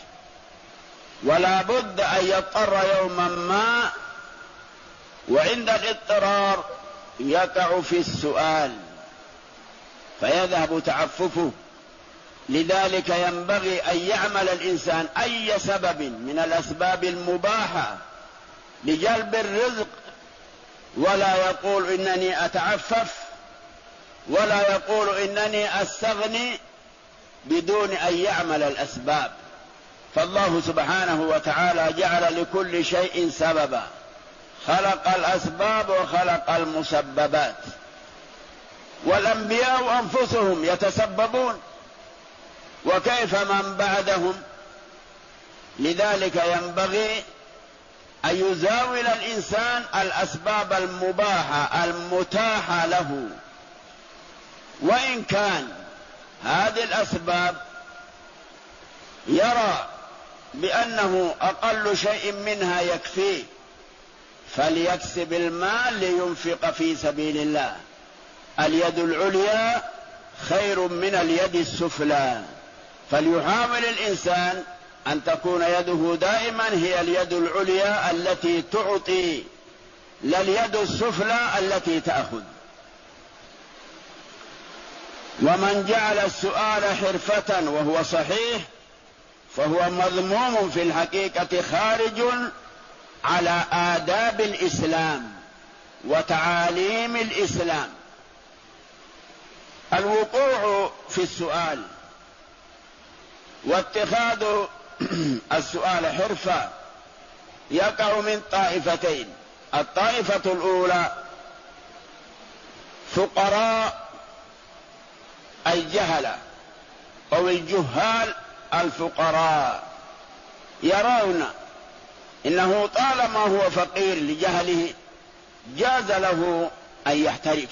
ولا بد أن يضطر يوما ما، وعند الاضطرار يقع في السؤال فيذهب تعففه. لذلك ينبغي أن يعمل الإنسان أي سبب من الأسباب المباحة لجلب الرزق، ولا يقول إنني أتعفف، ولا يقول إنني أستغني بدون أن يعمل الأسباب. فالله سبحانه وتعالى جعل لكل شيء سببا، خلق الأسباب وخلق المسببات، والأنبياء أنفسهم يتسببون، وكيف من بعدهم؟ لذلك ينبغي أن يزاول الإنسان الأسباب المباحة المتاحة له، وإن كان هذه الأسباب يرى بأنه أقل شيء منها يكفيه، فليكسب المال لينفق في سبيل الله. اليد العليا خير من اليد السفلى، فليحاول الإنسان أن تكون يده دائما هي اليد العليا التي تعطي، لا اليد السفلى التي تأخذ. ومن جعل السؤال حرفة وهو صحيح فهو مذموم في الحقيقة، خارج على آداب الإسلام وتعاليم الإسلام. الوقوع في السؤال واتخاذ السؤال حرفة يقع من طائفتين. الطائفة الأولى فقراء الجهلة أو الجهال الفقراء، يرون إنه طالما هو فقير لجهله جاز له أن يحترف،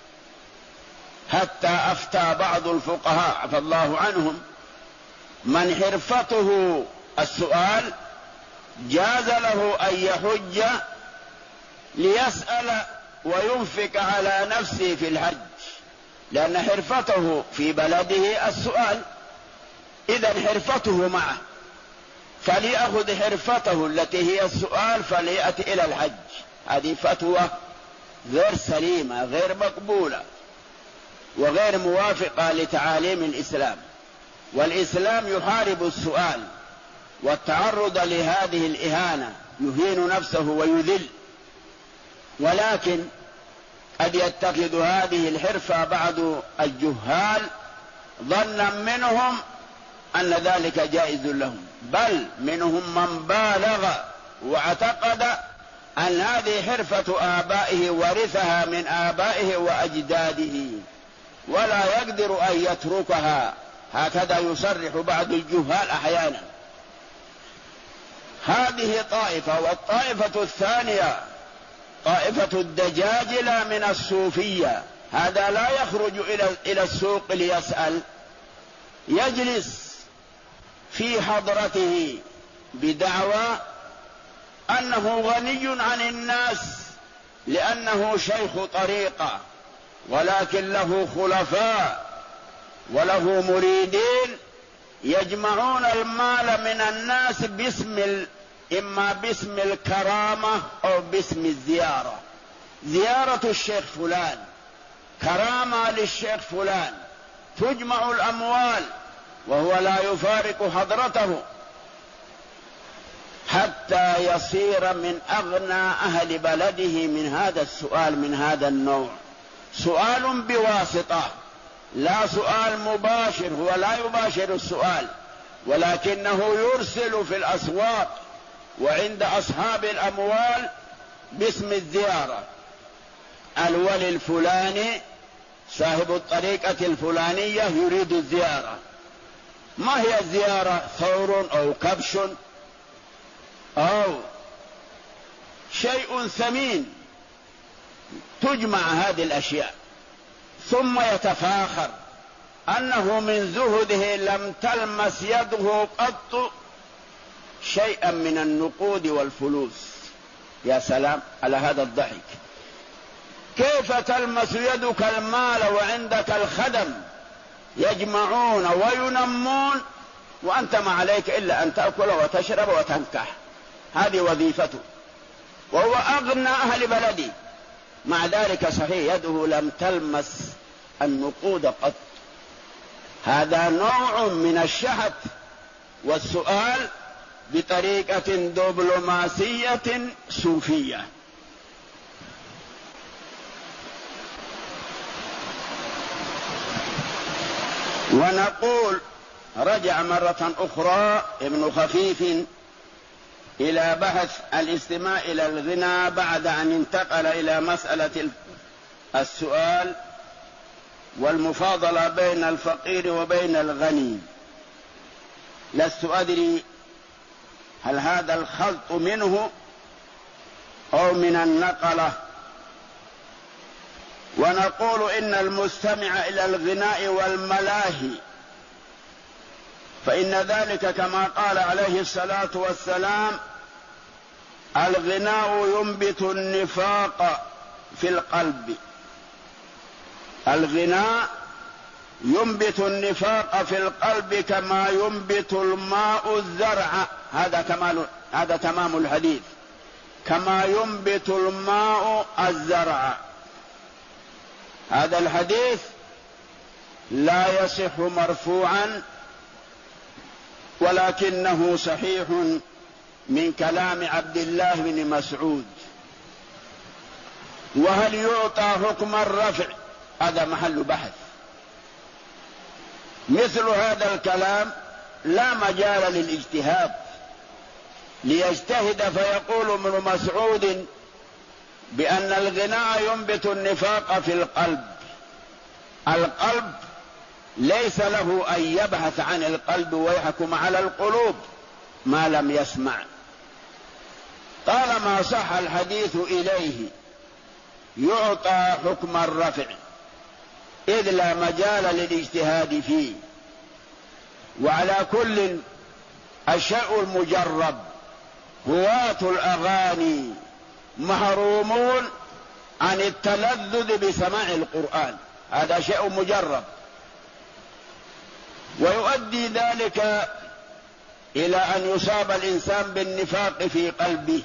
حتى أفتى بعض الفقهاء عفى الله عنهم من حرفته السؤال جاز له أن يحج ليسأل وينفق على نفسه في الحج، لأن حرفته في بلده السؤال، إذن حرفته معه، فليأخذ حرفته التي هي السؤال فليأتي إلى الحج. هذه فتوى غير سليمة، غير مقبولة، وغير موافقة لتعاليم الإسلام. والإسلام يحارب السؤال والتعرض لهذه الإهانة، يهين نفسه ويذل. ولكن قد يتخذ هذه الحرفة بعض الجهال ظنا منهم أن ذلك جائز لهم، بل منهم من بالغ واعتقد أن هذه حرفة آبائه ورثها من آبائه وأجداده ولا يقدر أن يتركها، هكذا يصرح بعض الجهال أحيانا. هذه طائفة. والطائفة الثانية طائفة الدجاجلة من الصوفية، هذا لا يخرج إلى السوق ليسأل، يجلس في حضرته بدعوى أنه غني عن الناس لأنه شيخ طريقة، ولكن له خلفاء وله مريدين يجمعون المال من الناس إما باسم الكرامة أو باسم الزيارة. زيارة الشيخ فلان، كرامة للشيخ فلان، تجمع الأموال وهو لا يفارق حضرته حتى يصير من أغنى أهل بلده من هذا السؤال، من هذا النوع. سؤال بواسطة، لا سؤال مباشر، هو لا يباشر السؤال ولكنه يرسل في الأسواق وعند أصحاب الأموال باسم الزيارة. الولي الفلاني صاحب الطريقة الفلانية يريد الزيارة. ما هي الزيارة؟ ثور أو كبش أو شيء ثمين، تجمع هذه الأشياء، ثم يتفاخر أنه من زهده لم تلمس يده قط شيئا من النقود والفلوس. يا سلام على هذا الضحك! كيف تلمس يدك المال وعندك الخدم يجمعون وينمون وأنت ما عليك إلا أن تأكل وتشرب وتنكح؟ هذه وظيفته، وهو أغنى أهل بلدي مع ذلك صحيح يده لم تلمس النقود قط. هذا نوع من الشحت والسؤال بطريقة دبلوماسية صوفية. ونقول رجع مرة أخرى ابن خفيف إلى بحث الاستماع إلى الغنى بعد أن انتقل إلى مسألة السؤال والمفاضلة بين الفقير وبين الغني. لست أدري هل هذا الخلط منه أو من النقلة. ونقول إن المستمع إلى الغناء والملاهي فإن ذلك كما قال عليه الصلاة والسلام: الغناء ينبت النفاق في القلب. الغناء ينبت النفاق في القلب كما ينبت الماء الزرع. هذا تمام الحديث، كما ينبت الماء الزرع. هذا الحديث لا يصح مرفوعا ولكنه صحيح من كلام عبد الله بن مسعود. وهل يعطى حكم الرفع؟ هذا محل بحث. مثل هذا الكلام لا مجال للاجتهاد، ليجتهد فيقول ابن مسعود بأن الغناء ينبت النفاق في القلب. القلب ليس له أن يبحث عن القلب ويحكم على القلوب ما لم يسمع. طالما صح الحديث إليه يعطى حكم الرفع، إذ لا مجال للاجتهاد فيه. وعلى كل الشيء المجرب، هواة الأغاني محرومون عن التلذذ بسماع القرآن، هذا شيء مجرب. ويؤدي ذلك إلى أن يصاب الإنسان بالنفاق في قلبه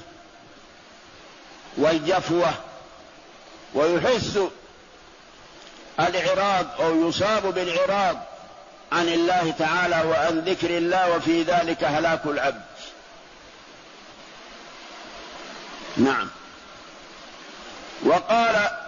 والجفوة، ويحس الإعراض أو يصاب بالإعراض عن الله تعالى وعن ذكر الله، وفي ذلك هلاك العبد. نعم. وقال